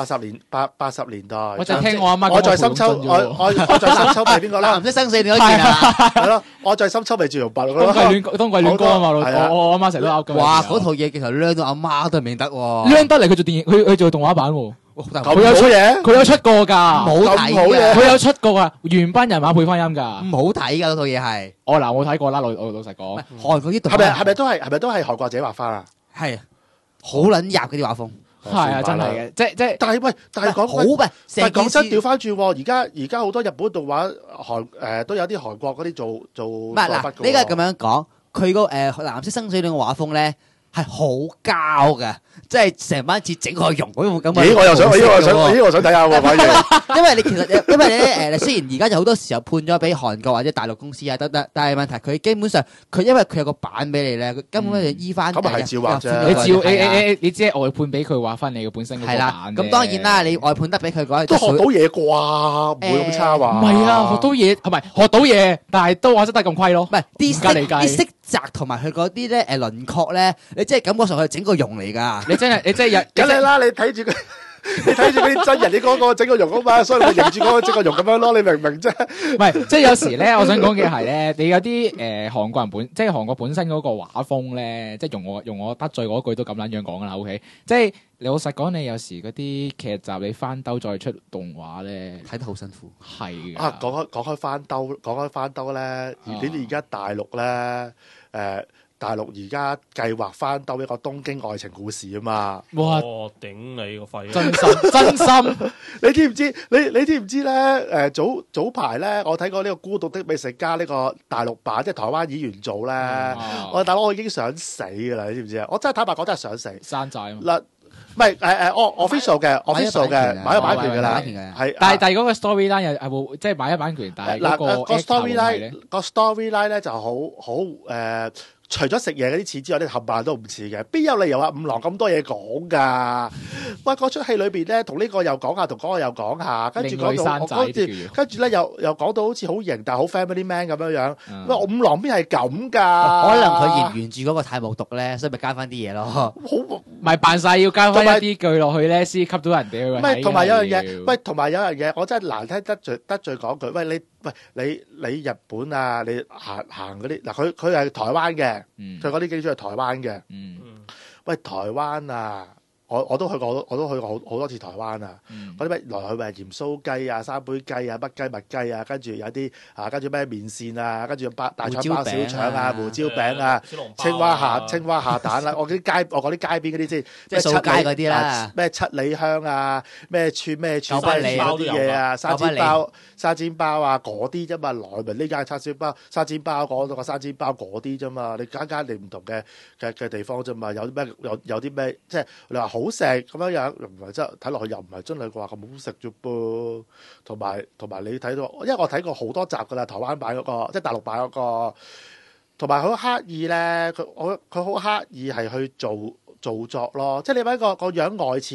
，80年代。 我就聽我阿媽。 我在深秋，我在深秋係邊個啦？ 唔識生死你都見啊！ 係咯，我在深秋咪趙容弼咯。 冬季戀歌啊嘛，我阿媽成日都拗緊。 哇！嗰套嘢其實靚到阿媽都唔認得喎。 靚得嚟，佢做電影，佢做動畫版喎。 佢有出嘢， 佢有出過㗎。 冇睇嘅， 佢有出過啊！原班人馬配翻音㗎。 唔好睇㗎嗰套嘢係。 我冇睇過啦，老實講。 韓國啲動係咪都係韓國自己畫翻啊？ 係好撚入嗰啲畫風。 係啊，真係嘅，即係。 但係講好咩？ 但係講真，調翻轉，而家好多日本動畫都有啲韓國嗰啲做。唔係嗱，呢個係咁樣講，佢個藍色生死戀嘅畫風咧係好膠嘅，即係成班似整個容嗰種咁。 咦！我想睇下喎，反而。 因為你其實因為咧雖然而家有好多時候判咗俾韓國或者大陸公司啊得，但係問題佢基本上因為佢有個版俾你咧，佢根本就依翻。 咁咪係照畫啫。 你只係外判俾佢畫翻你嘅本身嗰個版。係啦， 咁當然啦，你外判得俾佢嗰都學到嘢啩，唔會咁差話。 唔係啊，學到嘢係咪學到嘢？但係都畫得咁虧咯。唔係啲色澤同埋佢嗰啲咧輪廓咧，你真係感覺上係整個容嚟㗎。你真係梗係啦，你睇住佢。你睇住嗰啲真人，你嗰個整個容啊嘛，所以你認住嗰個整個容咁樣咯，你明唔明啫？ 唔係，即係有時咧，我想講嘅係咧，你有啲韓國人即係韓國本身嗰個畫風咧，即係用我得罪嗰句都咁撚樣講啦。OK， 即係老實講，你有時嗰啲劇集你翻兜再出動畫咧， 睇得好辛苦。 係啊，講開翻兜咧，而家大陸咧大陸而家計劃翻兜一個東京愛情故事啊嘛！ 哇！ 頂你個肺！ 真心， 你知唔知？你知唔知咧？早排咧，我睇過呢個《孤獨的美食家》呢個大陸版，即係台灣演員做咧。我大佬我已經想死㗎啦！你知唔知啊？我真係坦白講，真係想死。 山寨嗱，唔係official 嘅買咗版權㗎啦，係。 但係嗰個 storyline 又係冇，即係買咗版權，但係嗰個 storyline 咧就好除咗食嘢嗰啲似之外，啲冚唪唥都唔似嘅。邊有理由話五郎咁多嘢講㗎？喂，嗰出戲裏邊咧，同呢個又講下，同嗰個又講下，跟住講到，跟住咧又講到好似好型，但係好 family man 咁樣樣。喂，五郎邊係咁㗎？ 可能佢原著嗰個太冇毒咧，所以咪加翻啲嘢咯。好， 咪扮晒要加翻一啲句落去咧，先吸到人哋去睇。 喂，同埋有樣嘢，我真係難聽得罪講句。你日本啊，你行嗰啲嗱，佢係台灣嘅，佢嗰啲景點係台灣嘅。喂，台灣啊！我都去過好多次台灣啊！嗰啲咩來去咪鹽酥雞啊、三杯雞啊、乜雞麥雞啊，跟住有啲跟住咩麵線啊，跟住大腸包小腸啊、胡椒餅啊、青蛙下蛋啦。我講啲街邊嗰啲先， 即係掃街嗰啲啦。 咩七里香啊，咩串嗰啲嘢啊，生煎包啊嗰啲啫嘛。來咪呢間叉燒包、生煎包講到個生煎包嗰啲啫嘛。你間你唔同嘅地方啫嘛。有啲咩即係你話好食咁樣，唔係真睇落去又唔係真係話咁好食啫噃。同埋你睇到，因為我睇過好多集噶啦，台灣版嗰個即係大陸版嗰個，同埋佢好刻意咧，佢好刻意係去做作咯。即係你睇個樣外似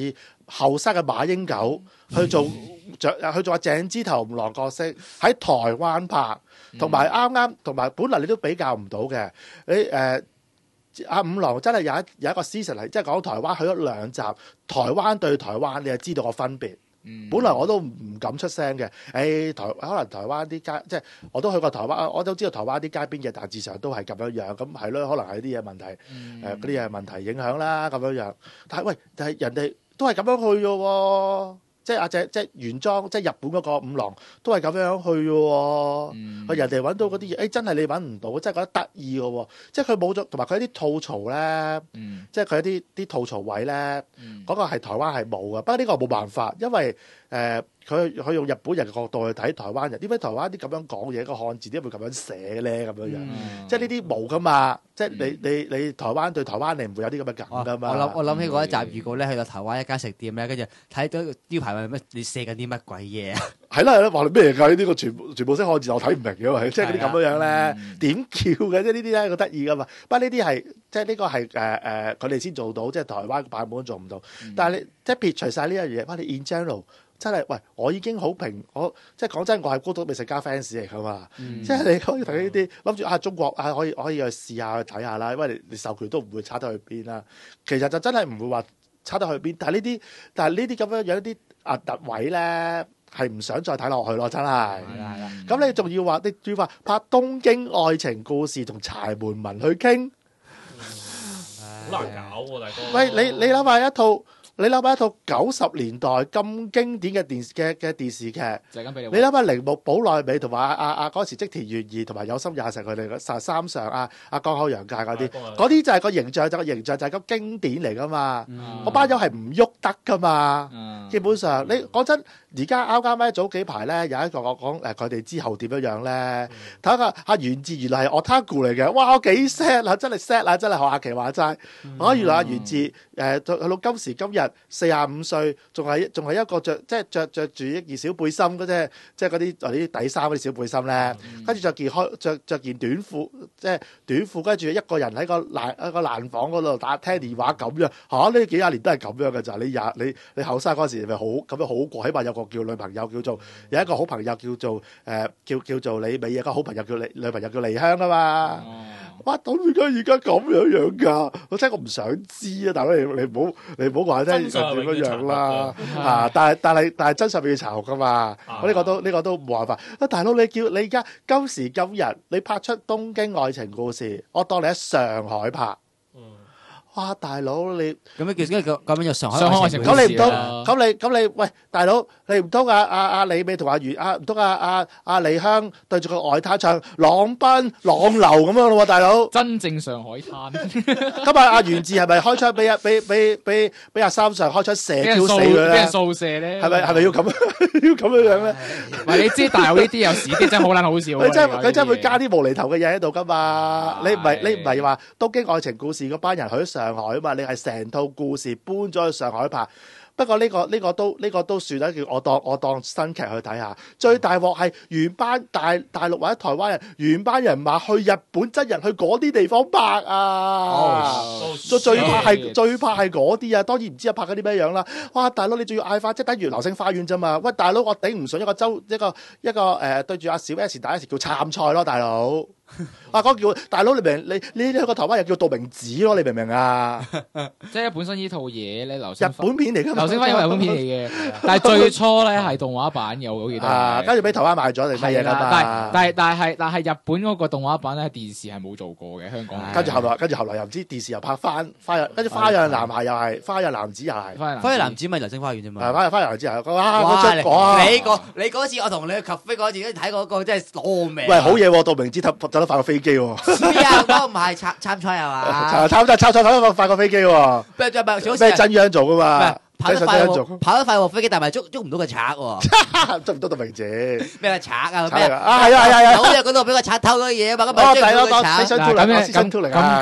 後生嘅馬英九去做阿井之頭五郎角色喺台灣拍，同埋同埋本來你都比較唔到嘅，你阿五郎真係有一個 season 係即係講台灣去咗2集，台灣對台灣你就知道個分別。本來我都唔敢出聲嘅，可能台灣啲街即係我都去過台灣，我都知道台灣啲街邊嘅大致上都係咁樣，咁係咯，可能係啲嘢問題，嗰啲嘢問題影響啦咁樣。但係人哋都係咁樣去嘅喎。即係原裝，即係日本嗰個五郎都係咁樣去嘅喎。人哋揾到嗰啲嘢，真係你揾唔到，真係覺得得意嘅喎。即係佢冇咗，同埋佢一啲吐槽咧，即係佢一啲吐槽位咧，嗰個係台灣係冇嘅。不過呢個冇辦法，因為佢用日本人嘅角度去睇台灣人，點解台灣啲咁樣講嘢個漢字點會咁樣寫咧？咁樣即係呢啲冇噶嘛。即係你台灣對台灣你唔會有啲咁嘅梗噶嘛。 我諗起嗰一集預告咧，去到台灣一間食店咧，跟住睇到招牌話咩？你寫緊啲乜鬼嘢啊？係啦， 話你咩㗎？呢個全部識漢字，我睇唔明嘅，即係嗰啲咁樣咧，點叫嘅？即係呢啲咧好得意噶嘛。不過呢啲係即係呢個係佢哋先做到，即係台灣版本做唔到。但係你即係撇除晒呢樣嘢，翻你 in general。真係喂！我已經好我即係講真，我係孤獨美食家 fans 嚟噶嘛。即係你可以睇呢啲，諗住中國可以去試下去睇下啦。因為你授權都唔會差得去邊啦。其實就真係唔會話差得去邊。但係呢啲咁樣有一啲特位咧，係唔想再睇落去咯。真係。咁你仲要話拍《東京愛情故事》同柴門文去傾， 好難搞喎，大哥。 喂，你諗下一套。你諗下一套90年代咁經典嘅電視劇，你諗下鈴木保奈美同埋阿嗰時織田裕二同埋有心也成佢哋三上江口洋介嗰啲就係個形象，就係咁經典嚟噶嘛。嗰班友係唔喐得噶嘛。基本上你講真，而家啱咧早幾排咧有一個我講佢哋之後點樣咧，睇下阿源自原來係 otaku 嚟嘅，哇我幾 sad 啊，真係 sad 啊，真係學阿奇話齋。原來阿源自去到今時今日45歲，仲係一個着住一件小背心嗰隻，即係嗰啲底衫嗰啲小背心咧，跟住着件短褲，即係短褲，跟住一個人喺個爛房嗰度聽電話咁樣。呢幾廿年都係咁樣嘅咋？你後生嗰時咪好咁樣好過，起碼有個叫女朋友有一個好朋友叫做李美，有個好朋友女朋友叫麗香啊嘛。哇！到而家咁樣㗎，我真係我唔想知啊！大佬你唔好話聽點樣啦但係真相要查㗎嘛。呢個都冇辦法。大佬你而家今時今日你拍出《東京愛情故事》，我當你喺上海拍。哇！大佬你咁樣就上海愛情故事咁你唔通咁你喂大佬你唔通阿李美同阿唔通阿李香對住個外灘唱浪奔浪流咁樣咯喎，大佬真正上海灘。 今日阿源自係咪開槍俾阿三上開槍射 Q 死佢咧？ 俾人掃射咧？ 係咪要咁樣咧？ 唔係你知大陸呢啲有時啲真係好撚好笑。 佢真係會加啲無厘頭嘅嘢喺度噶嘛？你唔係話東京愛情故事嗰班人去上海啊嘛？你係成套故事搬咗去上海拍。不過呢個都算啦，叫我當新劇去睇下。最大鑊係原班大陸或者台灣人原班人馬去日本真人去嗰啲地方拍啊！最怕係嗰啲啊！當然唔知拍緊啲咩樣啦。哇！大佬你仲要嗌翻，即係等於流星花園啫嘛。喂，大佬我頂唔順一個對住阿小 S 大 S 叫杉菜咯，大佬。嗰叫大佬，你明？你呢個台灣人叫道明寺咯，你明唔明啊？ 即係本身呢套嘢咧， 日本片嚟㗎嘛， 流星花園係日本片嚟嘅，但係最初咧係動畫版嘅，我記得。跟住俾台灣買咗定乜嘢㗎嘛？ 但係日本嗰個動畫版咧，電視係冇做過嘅，香港。 跟住後來又唔知電視又拍翻跟住花樣男孩又係花樣男子又係花樣男子咪流星花園啫嘛。 花樣男子係你嗰次我同你去咖啡嗰次睇嗰個真係攞命。 喂，好嘢喎！道明寺走得快過飛機喎。 嗰個唔係參賽係嘛？ 參賽快過飛機喎。咩真央做㗎嘛？ 跑得快過飛機，但係捉唔到個賊喎。 捉唔到道明寺。 咩賊啊？ 係啊！好似嗰度俾個賊偷咗嘢啊嘛。 咁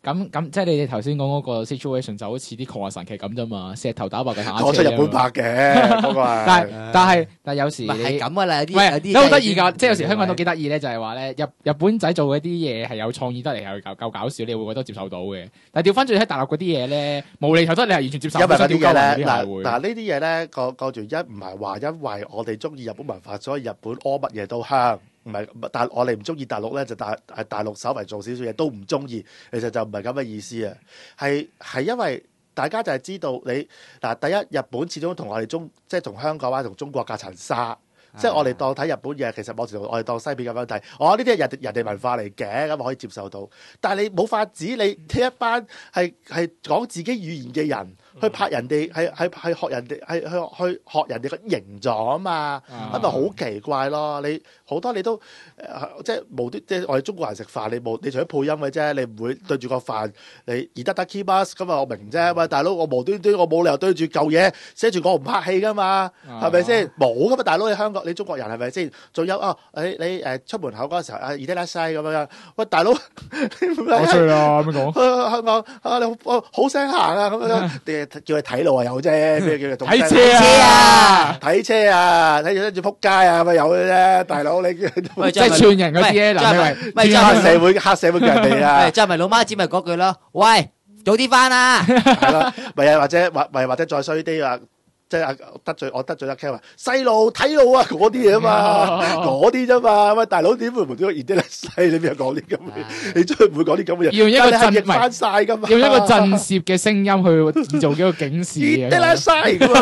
咁即係你哋頭先講嗰個 situation 就好似啲狂人神奇咁啫嘛，石頭打爆嘅坦克。 講出日本拍嘅嗰個係。 但係有時係咁噶啦，有啲啲都好得意㗎，即係有時香港都幾得意咧，就係話咧日本仔做嗰啲嘢係有創意得嚟，係夠搞笑，你會覺得接受到嘅。但係調翻轉喺大陸嗰啲嘢咧，無厘頭得你係完全接受唔到。 因為嗰啲嘢咧， 嗱呢啲嘢咧個原因唔係話因為我哋中意日本文化，所以日本屙乜嘢都香。唔係，但我哋唔中意大陸咧，就大陸稍微做少少嘢都唔中意，其實就唔係咁嘅意思啊。係因為大家就係知道你嗱，第一日本始終同我哋即係同香港或者同中國隔層紗。即係我哋當睇日本嘢，其實某程度我哋當西片咁樣睇。呢啲係人哋文化嚟嘅，咁可以接受到。但係你冇法子，你呢一班係講自己語言嘅人去拍人哋，係學人哋，係去學人哋個形狀啊嘛，咁咪好奇怪咯。你好多你都即係無端，即係我哋中國人食飯，你除咗配音嘅啫，你唔會對住個飯你而得 keep us 咁啊，我明啫。喂，大佬，我無端端我冇理由對住嚿嘢寫住我唔拍戲噶嘛，係咪先？冇噶嘛，大佬，你香港。你中國人係咪先？仲有你出門口嗰陣時候而家拉西咁樣，喂，大佬， 我吹啦咁樣講。 香港你好聲行啊咁樣，叫佢睇路啊有啫，咩叫佢睇車啊？ 睇車啊，睇住仆街啊咁有嘅啫，大佬你即係串人嗰啲咧， 嗱，黑社會嘅人哋啊， 就係咪老媽子咪嗰句咯？喂，早啲翻啊！ 係啦，咪啊或者再衰啲啊！即係我得罪阿 Ken 話細路睇路啊嗰啲嘢啊嘛，嗰啲啫嘛。喂，大佬點會無端端而家細你邊有講啲咁嘅？你真係唔會講啲咁嘅嘢。 要用一個震翻晒噶嘛？ 用一個震懾嘅聲音去做幾個警示嘅。 啲啦曬咁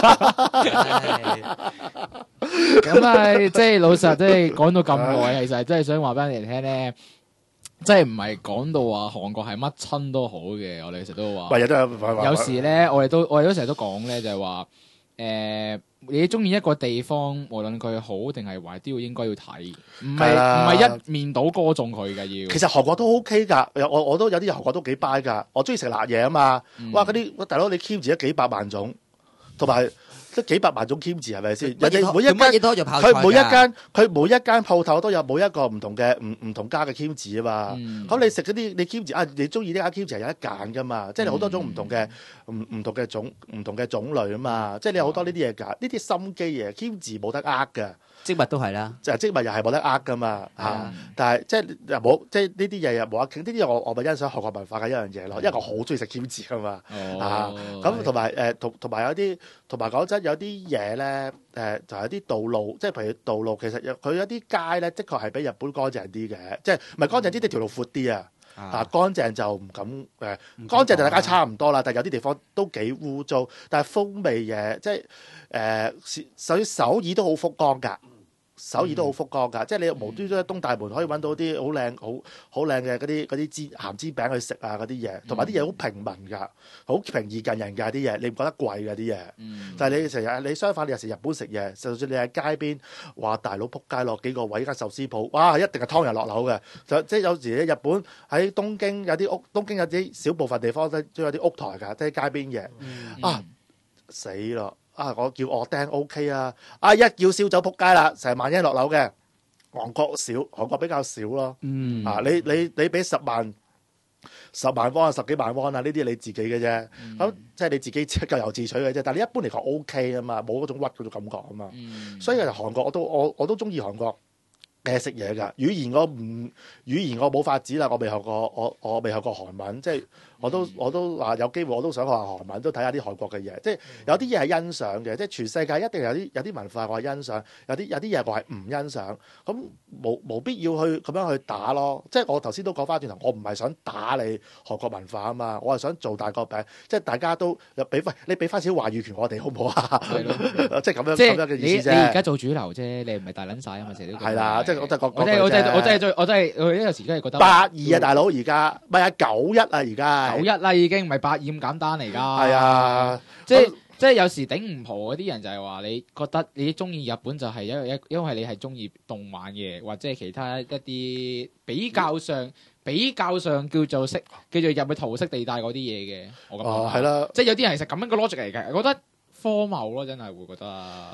咁啊，即係老實，即係講到咁耐，其實真係想話俾人哋聽咧。即係唔係講到話韓國係乜親都好嘅，我哋成日都話。有時咧，我哋都成日都講咧，就係話你中意一個地方，無論佢好定係壞，都應該要睇，唔係一面倒歌頌佢嘅要。 其實韓國都 OK 㗎，我都有啲韓國都幾 buy 㗎，我中意食辣嘢啊嘛。哇！嗰啲大佬你 keep 住咗幾百萬種，同埋。即幾百萬種 kimchi 係咪先？人哋每一間佢每一間鋪頭都有每一個唔同家嘅 kimchi 啊嘛。咁你食嗰啲你 kimchi 啊，你中意呢間 kimchi 係有得揀噶嘛？即係你好多種唔同嘅種類啊嘛。即係你有好多呢啲嘢㗎，呢啲心機嘢 kimchi 冇得呃㗎。 植物都係啦， 就植物又係冇得呃噶嘛嚇，但係即係冇即係呢啲嘢又冇得傾，呢啲我咪欣賞韓國文化嘅一樣嘢咯，因為我好中意食 kimchi 噶嘛咁同埋同埋有啲同埋講真有啲嘢咧就係有啲道路，即係譬如道路其實佢有啲街咧，的確係比日本乾淨啲嘅，即係唔係乾淨啲？啲條路闊啲啊！乾淨就唔敢乾淨就大家差唔多啦，但係有啲地方都幾污糟，但係風味嘢即係首爾都好福岡㗎。首爾都好福岡㗎，即係你無端端喺東大門可以揾到啲好靚嘅嗰啲鹹煎餅去食啊嗰啲嘢，同埋啲嘢好平民㗎，好平易近人㗎啲嘢，你唔覺得貴㗎啲嘢？就係你成日你相反，你有時日本食嘢，就算你喺街邊話大佬仆街落幾個位間壽司鋪，哇一定係劏人落樓嘅，即係有時日本喺東京有啲屋，東京有啲小部分地方都有啲屋台㗎，即係街邊嘢死咯！我叫我釘 OK 啊！一叫燒酒仆街啦，成萬一落樓嘅。韓國比較少咯。你俾10萬蚊啊，10幾萬蚊啊，呢啲你自己嘅啫。咁即係你自己咎由自取嘅啫。但係你一般嚟講 OK 啊嘛，冇嗰種屈嗰種感覺啊嘛。所以其實韓國我都中意韓國食嘢㗎。語言我冇法子啦，我未學過我未學過韓文，即係我都話有機會我都想學下韓文，都睇下啲韓國嘅嘢。即係有啲嘢係欣賞嘅，即係全世界一定有啲文化我係欣賞，有啲嘢我係唔欣賞。咁冇必要去咁樣去打咯。即係我頭先都講翻轉頭，我唔係想打你韓國文化啊嘛，我係想做大個餅，即係大家都你俾翻少話語權我哋好唔好啊？即係咁樣嘅意思啫。 你而家做主流啫，你唔係大撚晒啊嘛，成日都係啦，即係我真係我有時真係覺得 82啊，大佬而家唔係啊91啊而家。 91啦已經唔係82咁簡單嚟㗎。 係啊， 即係有時頂唔蒲嗰啲人就係話你覺得你中意日本就係因為你係中意動漫嘅，或者係其他一啲比較上叫做入去桃色地帶嗰啲嘢嘅。我咁講係啦，即係有啲人其實咁樣個 logic 嚟嘅，我覺得荒謬咯，真係會覺得。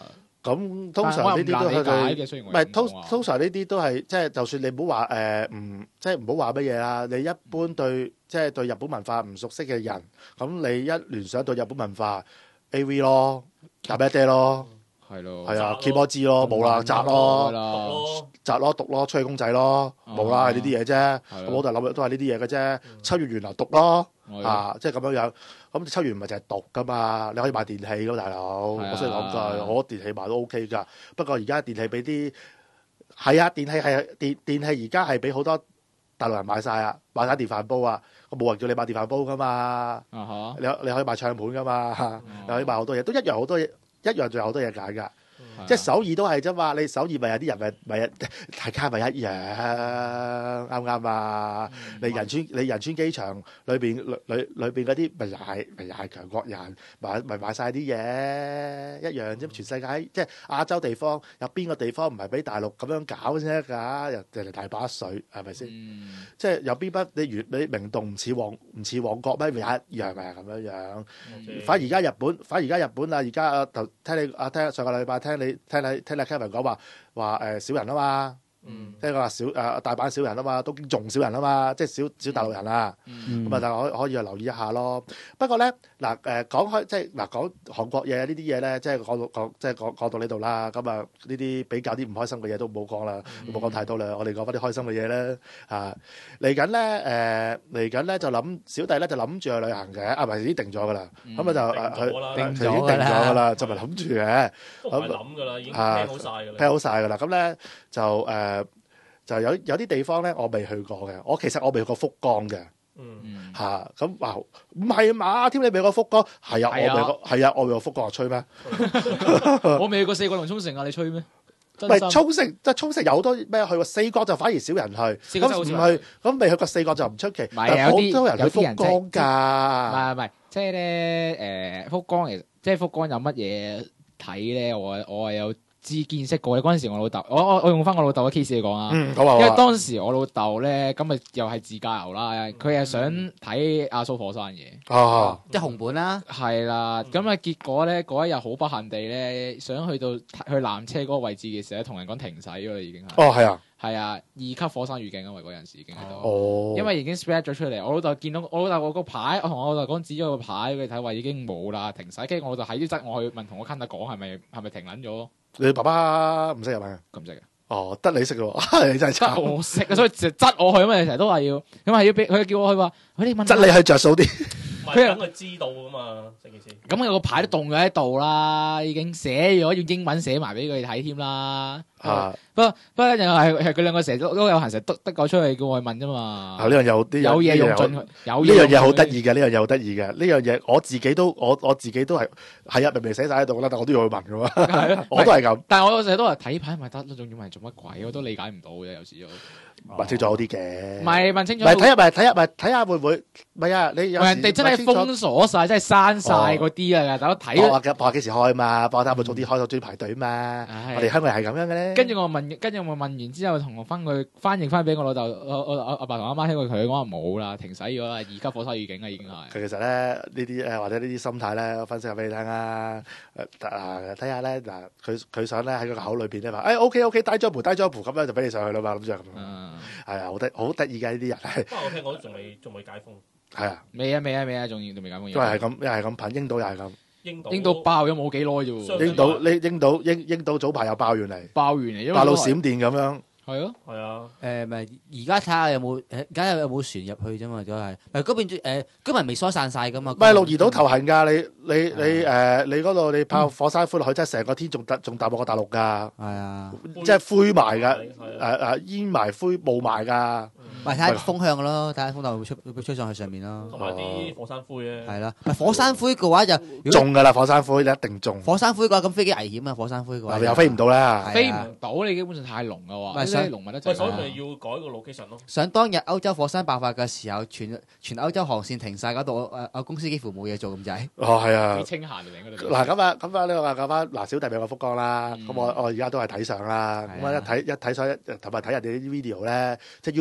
咁通常呢啲都係佢唔係通常呢啲都係即係就算你唔好話即係唔好話乜嘢啦。你一般對即係對日本文化唔熟悉嘅人，咁你一聯想到日本文化 AV 咯，打咩爹咯。 係咯， 係啊 keyboard 字咯，冇啦，摘咯，摘咯，讀咯，吹公仔咯，冇啦，係呢啲嘢啫。咁我就諗都係呢啲嘢嘅啫。抽完原來讀咯，即係咁樣樣。咁抽完唔係淨係讀噶嘛，你可以買電器噶嘛，大佬。我雖然講句，我電器買都 OK 噶。不過而家電器俾啲係啊，電器係電器而家係俾好多大陸人買晒啊，買晒電飯煲啊。我冇人叫你買電飯煲噶嘛。你可以買唱盤噶嘛，你可以買好多嘢，都一樣好多嘢。一樣仲有好多嘢揀㗎，即係首爾都係啫嘛。你首爾咪有啲人咪大家咪一樣，啱唔啱啊？你仁川機場裏邊嗰啲咪又係強國人，買晒啲嘢一樣啫。全世界即係亞洲地方有邊個地方唔係俾大陸咁樣搞先得㗎？人哋大把水係咪先？即係有邊筆你明洞唔似旺角咩？咪一樣咪咁樣樣。反而而家日本啊，而家聽上個禮拜聽你 Kevin 講話少人啊嘛，聽講話大阪少人啊嘛，東京仲少人啊嘛，即係少大陸人啊，咁啊，但係可以去留意一下咯。不過咧講開即係講韓國嘢呢啲嘢咧，即係講到呢度啦。咁啊呢啲比較啲唔開心嘅嘢都唔好講啦，唔好講太多啦。我哋講翻啲開心嘅嘢咧嚟緊咧就諗小弟咧就諗住去旅行嘅，唔係已經定咗噶啦。咁啊就佢已經定咗噶啦，就咪諗住嘅。 都唔係諗噶啦，已經 plan 好晒噶啦。 plan 好晒噶啦。咁咧就有啲地方咧，我未去過嘅。其實我未去過福岡嘅。咁話唔係嘛？添你未去過福岡？係啊，我未過。係啊，我未去過福岡，吹咩？ 我未去過四國同沖繩啊，你吹咩？ 唔係沖繩有好多咩去過，四國就反而少人去。咁唔去，咁未去過四國就唔出奇。但係好多人去福岡㗎。 唔係，即係咧福岡其實即係福岡有乜嘢睇咧？我係有見識過嘅。嗰陣時我老豆，我用翻我老豆嘅 case 嚟講啊。因為當時我老豆咧咁咪又係自駕遊啦，佢係想睇阿蘇火山嘅。 即係紅本啦。係啦，咁啊結果咧嗰一日好不幸地咧，想去纜車嗰個位置嘅時候，同人講停駛咗啦，已經係。 係啊。 係啊，2級火山預警啊！嗰陣時已經喺度，因為已經 spread 咗出嚟。我老豆見到我老豆個牌，我同我老豆講指咗個牌俾佢睇，話已經冇啦，停駛。跟住我老豆喺啲質我去問同我 Kanda 講係咪停撚咗？ 你爸爸唔識入咪？ 咁識嘅。 得你識喎，你真係差。我識啊，所以就質我去啊嘛，成日都話要，咁係要俾佢叫我去話，你問。 質你去着數啲。 佢等佢知道噶嘛，成件事。 咁有個牌都凍咗喺度啦，已經寫咗用英文寫埋俾佢睇添啦。不過又係佢兩個成日都有行成日得我出去叫我去問啫嘛。 呢樣有嘢用盡，呢樣嘢好得意嘅，呢樣嘢好得意嘅，呢樣嘢我自己都係啊，明明寫晒喺度啦，但我都要去問噶嘛。我都係咁。 但係我成日都話睇牌咪得，仲要問做乜鬼？我都理解唔到嘅，有時都。 問清楚好啲嘅， 唔係問清楚， 睇下會唔會？唔係啊，你有人哋真係封鎖晒，真係刪晒嗰啲啊！大家睇話幾時開嘛？幫我睇下會早啲開到專排隊嘛？我哋香港係咁樣嘅咧。 跟住我問完之後，同我翻譯翻俾我老豆，我阿爸同阿媽聽過佢講話冇啦，停駛咗啦，2級火山預警啊，已經係。 其實咧呢啲或者呢啲心態咧，我分析下俾你聽啊。睇下咧嗱，佢想咧喺個口裏邊咧話，OK，低咗步咁樣就俾你上去啦嘛，諗住咁。係啊，好得意嘅呢啲人。 不過我聽講仲未解封。 係啊， 未啊，仲未解封。 都係咁，又係咁噴，英島又係咁。 英島爆咗冇幾耐啫喎。英島早排又爆完嚟，爆到閃電咁樣。 係咯， 係啊。 咪而家睇下有冇而家有冇船入去啫嘛，都係。嗰邊居民未疏散晒噶嘛。 唔係鹿兒島頭痕㗎，你嗰度你炮火山灰落去，真係成個天仲大過大陸㗎。係啊，即係灰埋㗎，煙埋灰霧埋㗎。 咪睇下風向咯，睇下風浪會吹上去上面咯。 同埋啲火山灰咧。係啦，火山灰嘅話就中㗎啦，火山灰你一定中。 火山灰嘅話咁飛機危險啊，火山灰嘅話。 又飛唔到啦。 飛唔到你基本上太濃嘅喎。濃密得滯。 所以咪要改個 location 咯。 想當日歐洲火山爆發嘅時候，全歐洲航線停晒嗰度，公司幾乎冇嘢做咁滯。 係啊。 幾清閒嚟嗰度。 嗱咁啊呢個話講翻小弟俾我福岡啦。咁我而家都係睇相啦。咁一睇相同埋睇人哋啲 video 咧，即係 YouTube 拍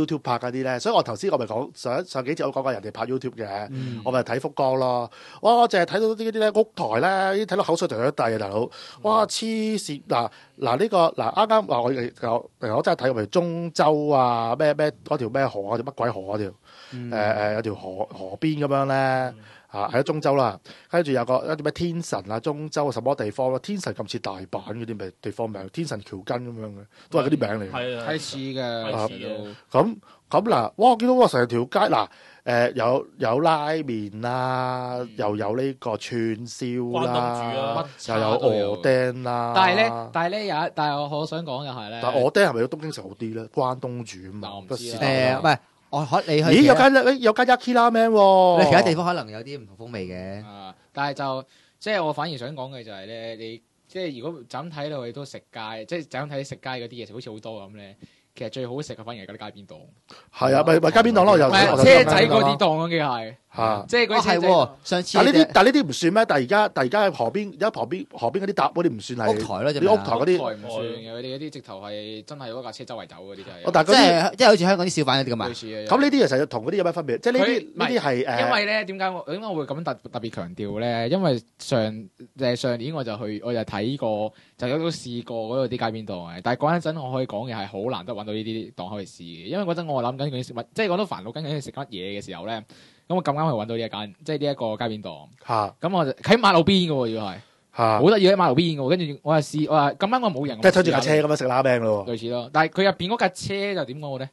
嗰啲咧，所以我頭先我咪講上幾節我講過人哋拍 YouTube 嘅，我咪睇福岡咯。哇！我淨係睇到啲咧屋台咧，睇到口水就有得遞啊，大佬！哇！黐線嗱呢個啱啱話我真係睇過，譬如中洲啊咩嗰條咩河啊，條乜鬼河嗰條有條河邊咁樣咧。喺中洲啦，跟住有一啲咩天神啊，中洲什麼地方咯？天神咁似大阪嗰啲咪地方名，天神橋根咁樣嘅，都係嗰啲名嚟嘅。 係似嘅， 咁嗱，哇！我見到哇成條街有拉麵啦，又有呢個串燒啦，又有鵝釘啦。 但係我想講嘅係咧， 但鵝釘係咪有東京食好啲咧？關東煮啊嘛， 我唔知唔係。你去咦？有間 Yaki Ramen 喎。 你其他地方可能有啲唔同風味嘅。 但係就即係我反而想講嘅就係咧，你即係如果就咁睇落去都食街，即係就咁睇食街嗰啲嘢食好似好多咁咧。其實最好食嘅反而係嗰啲街邊檔。係啊，咪街邊檔咯，又車仔嗰啲檔咯，嘅係。即係嗰啲係上次。 但呢啲唔算咩？但係而家喺河邊，而家旁邊嗰啲搭嗰啲唔算係屋台咯， 啲屋台嗰啲。 屋台唔算嘅，佢哋嗰啲直頭係真係嗰架車周圍走嗰啲就係。 但係即係好似香港啲小販嗰啲咁啊。 咁呢啲其實同嗰啲有咩分別？即係呢啲係因為咧點解我會咁特別強調咧？因為上年我就睇過，就有試過嗰度啲街邊檔嘅。但係嗰陣我可以講嘅係好難得揾到呢啲檔可以試嘅，因為嗰陣我諗緊佢食乜，即係我都煩惱緊佢食乜嘢嘅時候咧。咁我咁啱去揾到呢一間，即係呢一個街邊檔。咁我就喺馬路邊嘅喎，要係好得意喺馬路邊嘅喎。跟住我係試，我話咁啱我冇人， 即係推住架車咁樣食拉餅咯。 類似咯，但係佢入邊嗰架車就點講咧？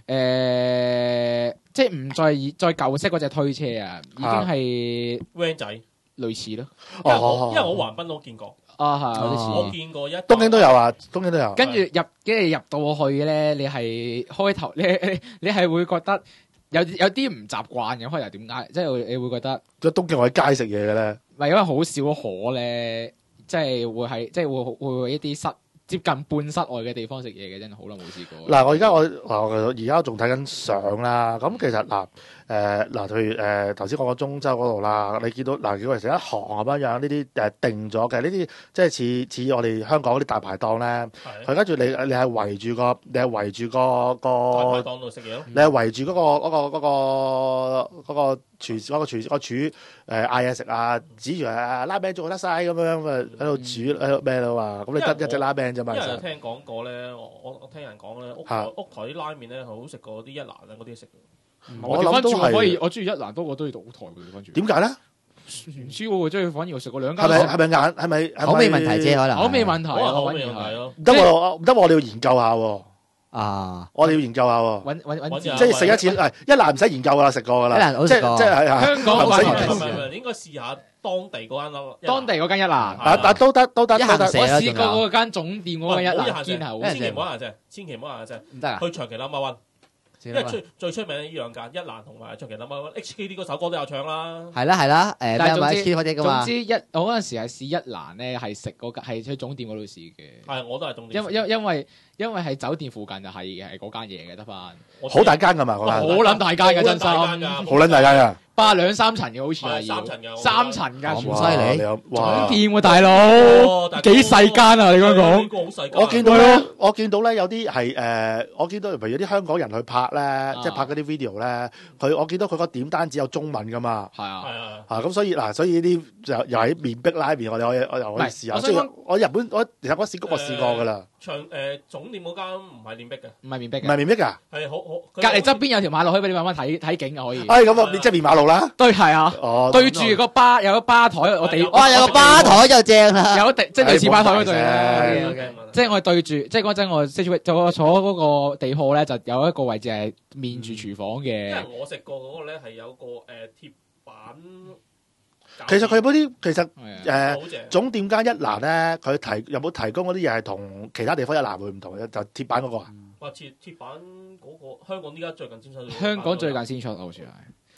即係唔再舊式嗰隻推車啊，已經係 van 仔類似咯。 因為我橫濱都見過。 係有啲似。 我見過東京都有啊，東京都有。 跟住入到去咧，你係開頭你係會覺得。有啲唔習慣嘅，開頭點解？即係你會覺得， 即係東京我喺街食嘢嘅咧， 唔係因為好少可咧，即係會係即係會一啲接近半室外嘅地方食嘢嘅，真係好耐冇試過。 嗱，我而家仲睇緊相啦。咁其實譬如頭先講個中洲嗰度啦，你見到如果成一行咁樣呢啲定咗嘅，呢啲即係似我哋香港嗰啲大排檔咧。佢跟住你係圍住個大排檔度食嘢咯。 你係圍住嗰個廚嗌嘢食啊，指住拉餅做得晒咁樣喺度煮喺度咩咯嘛。咁你得一隻拉餅啫嘛。 因為聽講過咧，我聽人講咧，屋台啲拉麵咧係好食過啲一蘭啊嗰啲食。 我諗都係，我中意一蘭多過中意屋台嘅。跟住點解咧？ 唔知喎，即係反而我食過兩間。 係咪口味問題啫？可能口味問題， 口味問題咯。 唔得我哋要研究下喎。我哋要研究下喎。 揾即係食一次一蘭唔使研究噶啦，食過噶啦。 一蘭好食過。 即係香港唔使研究。唔應該試下當地嗰間咯。 當地嗰間一蘭。 但都得。 我試過嗰間總店嗰間一蘭，堅係好食。 千祈唔好行啫，千祈唔好行啫。 唔得啊！ 去長期 number one。因為最出名呢兩間一蘭同埋長期 number one HKD 嗰首歌都有唱啦。 係啦， 但係總之我嗰陣時係試一蘭咧，係食嗰間係去總店嗰度試嘅。 係，我都係總店。 因為喺酒店附近就係嗰間嘢嘅得翻。 好大間㗎嘛，嗰間。 好撚大間嘅真心。 好撚大間㗎。 兩三層嘅好似係要。三層㗎。 咁犀利。 總店喎大佬。幾細間啊？你講講。 我見到咧有啲係我見到譬如有啲香港人去拍咧，即係拍嗰啲 video 咧，我見到佢個點單只有中文㗎嘛。 係啊。 咁所以呢啲又喺面壁拉麵，我又可以試下。我日本其實我試過㗎啦。 總店嗰間唔係面壁嘅， 唔係面壁㗎， 係好隔離側邊有條馬路可以俾你慢慢睇景啊，可以。 咁啊，即係面馬路啦。 對，係啊。對住個巴有個吧台，我哋有個吧台就正啦。 有即係類似吧台嗰度咧。即係我對住，即係嗰陣我坐嗰個地鋪咧，就有一個位置係面住廚房嘅。 因為我食過嗰個咧係有個鐵板。 其實佢嗰啲其實總店間一蘭咧，佢有冇提供嗰啲嘢係同其他地方一蘭會唔同嘅？就鐵板嗰個啊？ 鐵板嗰個香港依家最近先出。 香港最近先出好似係。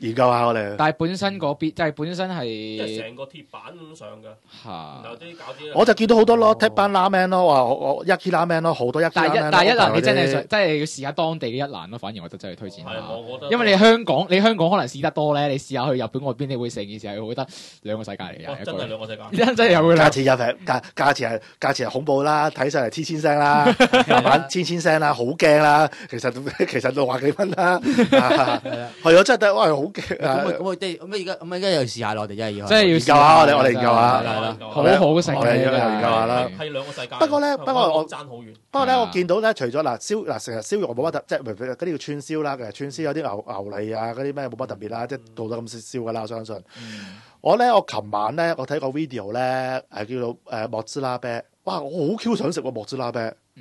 研究下我哋。 但係本身嗰邊即係本身即係係成個鐵板咁上㗎，然後嚇。 啲餃子我就見到好多咯，踢班拉麵咯，話我一 K 拉麵咯，好多一 K 但拉麵咯。 係一蘭你真係嗰啲真係要試下當地嘅一蘭咯，反而我覺得真係推薦係下。 我覺得， 因為你香港可能試得多咧，你試下去日本嗰邊，你會成件事係覺得兩個世界嚟嘅。 真係兩個世界。 真係有嘅啦價。錢又平，價錢係恐怖啦，睇上嚟千聲啦，慢慢千聲啦，好驚啦。其實60幾蚊啦，係啊，真係得，哇，好驚啊！ 咁而家又試下我哋真係要。 真係要研究下我哋研究下， 係啦好好食嘅， 我哋研究下啦。 係兩個世界。 不過咧我爭好遠。 不過咧，我見到咧，除咗成日燒肉冇乜特，即係嗰啲叫串燒啦，其實串燒有啲牛脷啊，嗰啲咩冇乜特別啦，即係做得咁燒噶啦，我相信。我琴晚咧，我睇個 video 咧，叫做莫茲拉啤，哇！我好 Q 想食喎莫茲拉啤。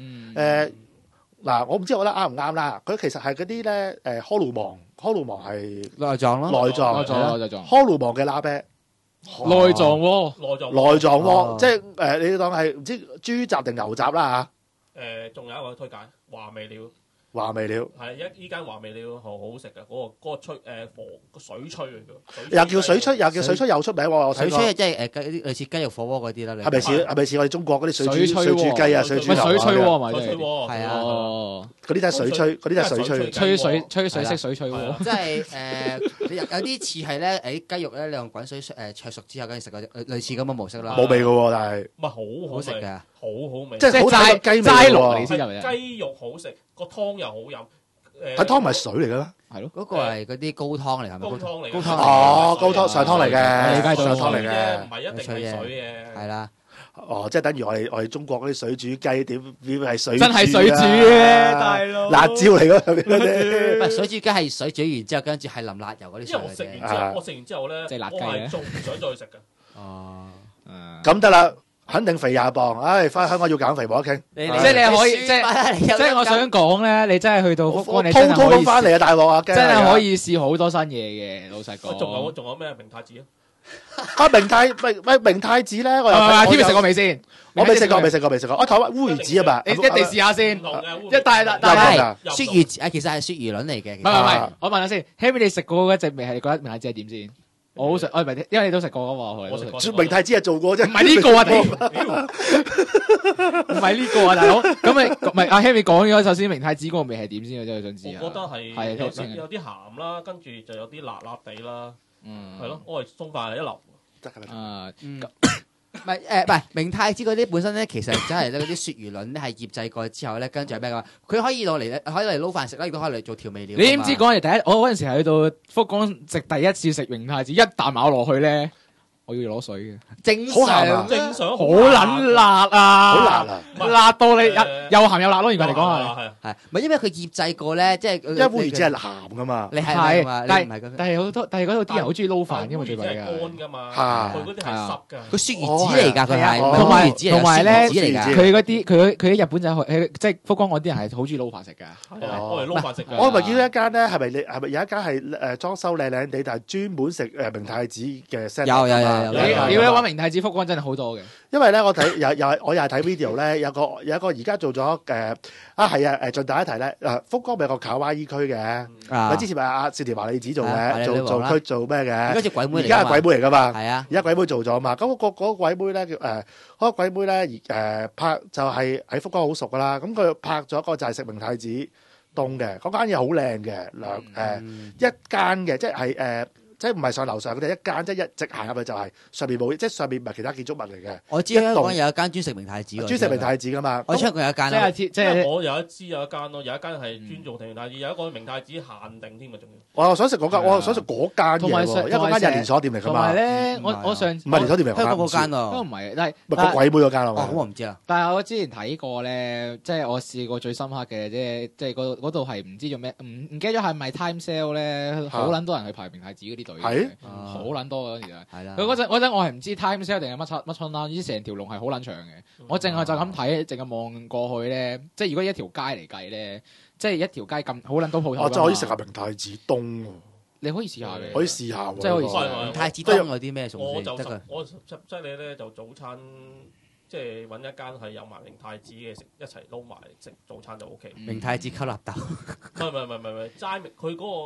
嗱，我唔知我覺得啱唔啱啦。佢其實係嗰啲咧科魯芒係內臟咯， 內臟科魯芒嘅拉啤， 內臟喎， 內臟鍋，即係你當係唔知豬雜定牛雜啦仲有一個推介華味料。 華味料係依間華味料好好食嘅，嗰個吹個水吹嚟嘅， 又叫水吹又出名喎，我睇過。 水吹即係類似雞肉火鍋嗰啲啦。 係咪似我哋中國嗰啲水煮雞啊、水煮牛啊？ 水吹鍋咪水吹鍋係啊， 嗰啲真係水吹，嗰啲真係水吹。 吹水式水吹鍋。 即係有啲似係咧，雞肉咧，你用滾水灼熟之後，跟住食嗰類似咁嘅模式啦。 冇味嘅喎，但係唔係好好食嘅， 好味。 即係好睇雞味齋落喎你先入嚟。 雞肉好食，個湯又好飲。 睇湯唔係水嚟嘅咩？ 係咯， 嗰個係嗰啲高湯嚟係咪？ 高湯嚟嘅。 高湯哦，高湯上湯嚟嘅， 理解到上湯嚟啫， 嘅唔。係一定係水嘅。 係啦， 哦，即係等於我哋中國嗰啲水煮雞點係水真係水煮嘅大佬， 辣椒嚟嗰啲。 唔係水煮雞係水煮完之後，跟住係淋辣油嗰啲因為水嘅啫。 我食完之後咧， 即係辣雞我係仲唔想再食嘅。 哦， 咁得啦，肯定肥20磅。唉，翻香港要減肥冇得傾。 即即係你可以，即係我想講咧，你真係去到福岡，你真係可以咁翻嚟啊，大鑊啊！ 真係可以試好多新嘢嘅，老實講。 仲有咩明太子啊？ 明太子咧，我又添食過未先？ 我未食過。我台灣烏魚子啊嘛， 你一定試下先。 唔同嘅一但係係鱈魚，其實係鱈魚卵嚟嘅。 唔係，我問下先 ，Henry 你食過嗰隻味係你覺得明太子係點先？我好食，唔係，因為你都食過噶嘛， 我食過。 明太子係做過啫， 唔係呢個啊，唔係呢個啊，大佬。咁咪唔係阿 Henry 講咗，首先明太子嗰個味係點先？我真係想知啊。 我覺得係有啲鹹啦，跟住就有啲辣辣地啦，係咯，我係鬆飯係一流。 唔係明太子嗰啲本身咧，其實真係咧嗰啲鱈魚卵咧係醃製過之後咧，跟住係咩㗎？佢可以攞嚟撈飯食啦，亦都可以嚟做調味料。 你知唔知嗰日我嗰陣時係去到福岡食第一次食明太子，一啖咬落去咧，我要攞水嘅。 正常好撚辣啊！ 好辣啊！ 辣到你又鹹又辣咯，而家嚟講係。 係咪因為佢醃製過咧？即係因為烏魚子係鹹噶嘛。 你係嘛？ 但唔係咁。 係好多，但係嗰度啲人好中意撈飯㗎嘛，最弊係㗎。 乾㗎嘛， 係佢嗰啲係濕㗎。 佢鱈魚子嚟㗎，佢係同埋咧， 鱈魚子嚟㗎。 佢嗰啲佢喺日本就即係福岡嗰啲人係好中意撈飯食㗎。 我係撈飯食㗎。 我咪見到一間咧，係咪有一間係裝修靚靚地，但係專門食明太子嘅 set？ 有。 如果揾明太子福岡真係好多嘅。 因為咧，我睇我又係睇 video 咧，有一個而家做咗順帶一提咧，福岡咪有個卡哇伊區嘅，佢之前咪阿少田麻里子做嘅，做區做咩嘅？ 而家隻鬼妹嚟， 而家係鬼妹嚟㗎嘛？ 係啊， 而家鬼妹做咗嘛？咁嗰個鬼妹咧叫嗰個鬼妹咧拍就係喺福岡好熟㗎啦。咁佢拍咗一個就係食明太子凍嘅，嗰間嘢好靚嘅，一間嘅，即係即係唔係上樓上，佢哋一間即係一直行入去就係上面冇，即係上面唔係其他建築物嚟嘅。 我知香港有一間專食明太子， 專食明太子㗎嘛。 我香港有一間， 即係我有一間咯，有一間係專做明太子，有一個明太子限定添啊，仲要。 我又想食嗰間，我又想食嗰間嘢喎，因為嗰間係連鎖店嚟㗎嘛。 同埋咧，我上唔係連鎖店嚟， 香港嗰間都唔係，但係唔係個鬼妹嗰間啊嘛。 咁我唔知啊。 但係我之前睇過咧，即係我試過最深刻嘅，即係嗰度係唔知做咩，唔記得咗係咪 time sale 咧，好撚多人去排明太子嗰啲隊。 係。 好撚多嗰陣時係啦。 佢嗰陣我係唔知 time sale 定係乜春啦，依成條龍係好撚長嘅。我淨係就咁睇，淨係望過去咧，即係如果一條街嚟計咧，即係一條街咁好撚多鋪頭。 我真係可以食下明太子凍喎。 你可以試下嘅。 可以試下喎。 即係可以試明太子凍有啲咩餸先？ 我即係你咧就早餐。即係揾一間係有埋明太子嘅食，一齊撈埋食早餐就 O K。 明太子溝納豆， 唔係齋明，佢嗰個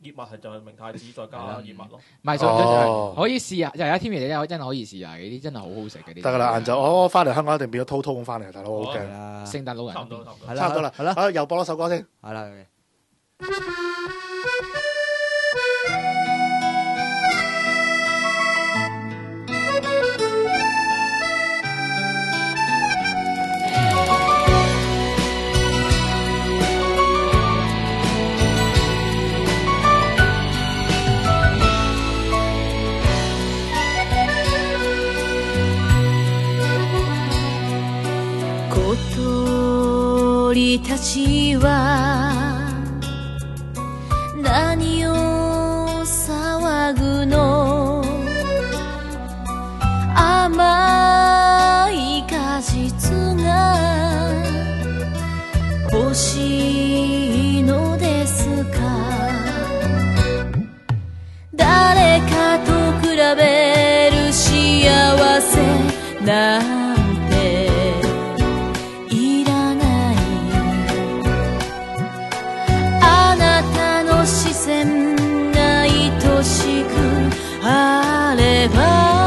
葉物係就係明太子再加葉物咯。 唔係，可以試下，又有一天嘢咧，真係可以試下嘅，啲真係好好食嘅啲。 得㗎啦，晏晝我翻嚟香港一定變咗滔滔咁翻嚟，大佬好勁啦， 聖誕老人差唔多， 差唔多啦， 係啦， 好又播多首歌先， 係啦。 小鳥たちは何を騒ぐの、甘い果実が欲しいのですか、誰かと比べる幸せなんていらない、あなたの視線が愛しくあれば、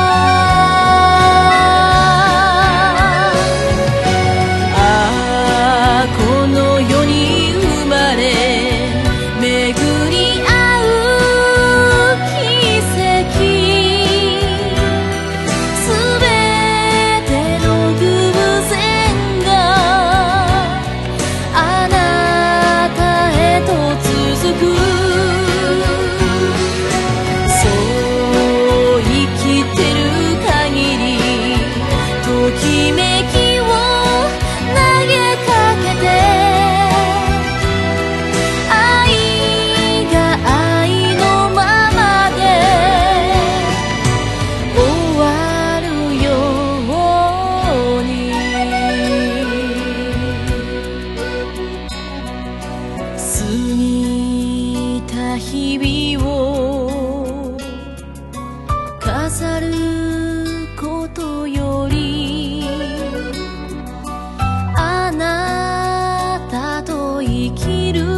この世に生まれ巡り合う奇跡、すべての偶然があなたへと続く、そう生きてる限りときめきを投げかけて、愛が愛のままで終わるように、過ぎた日々を飾ることより、あなたと生きる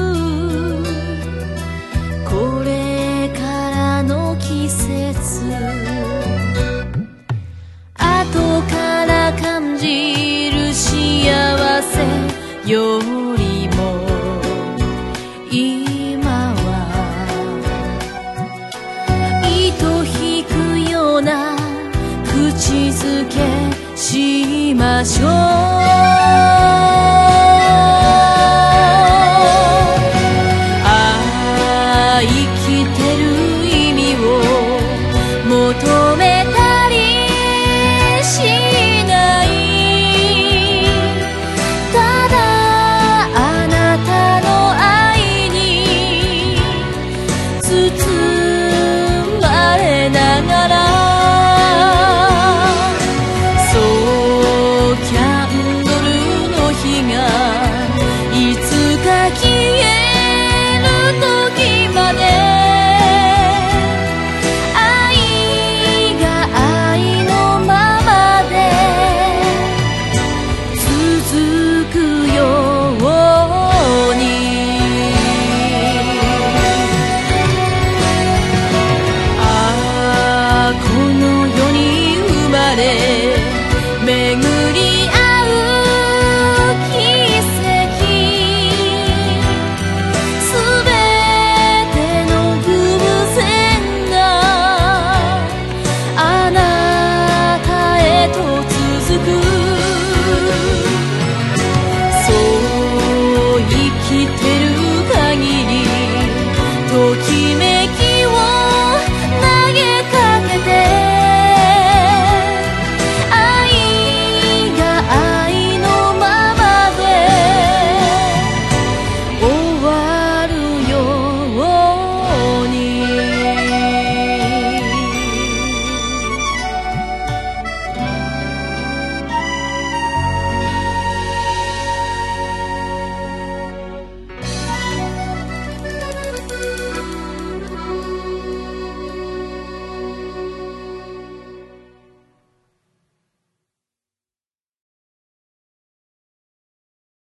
これからの季節、後から感じる幸せよりも今は糸引くような口づけしましょう。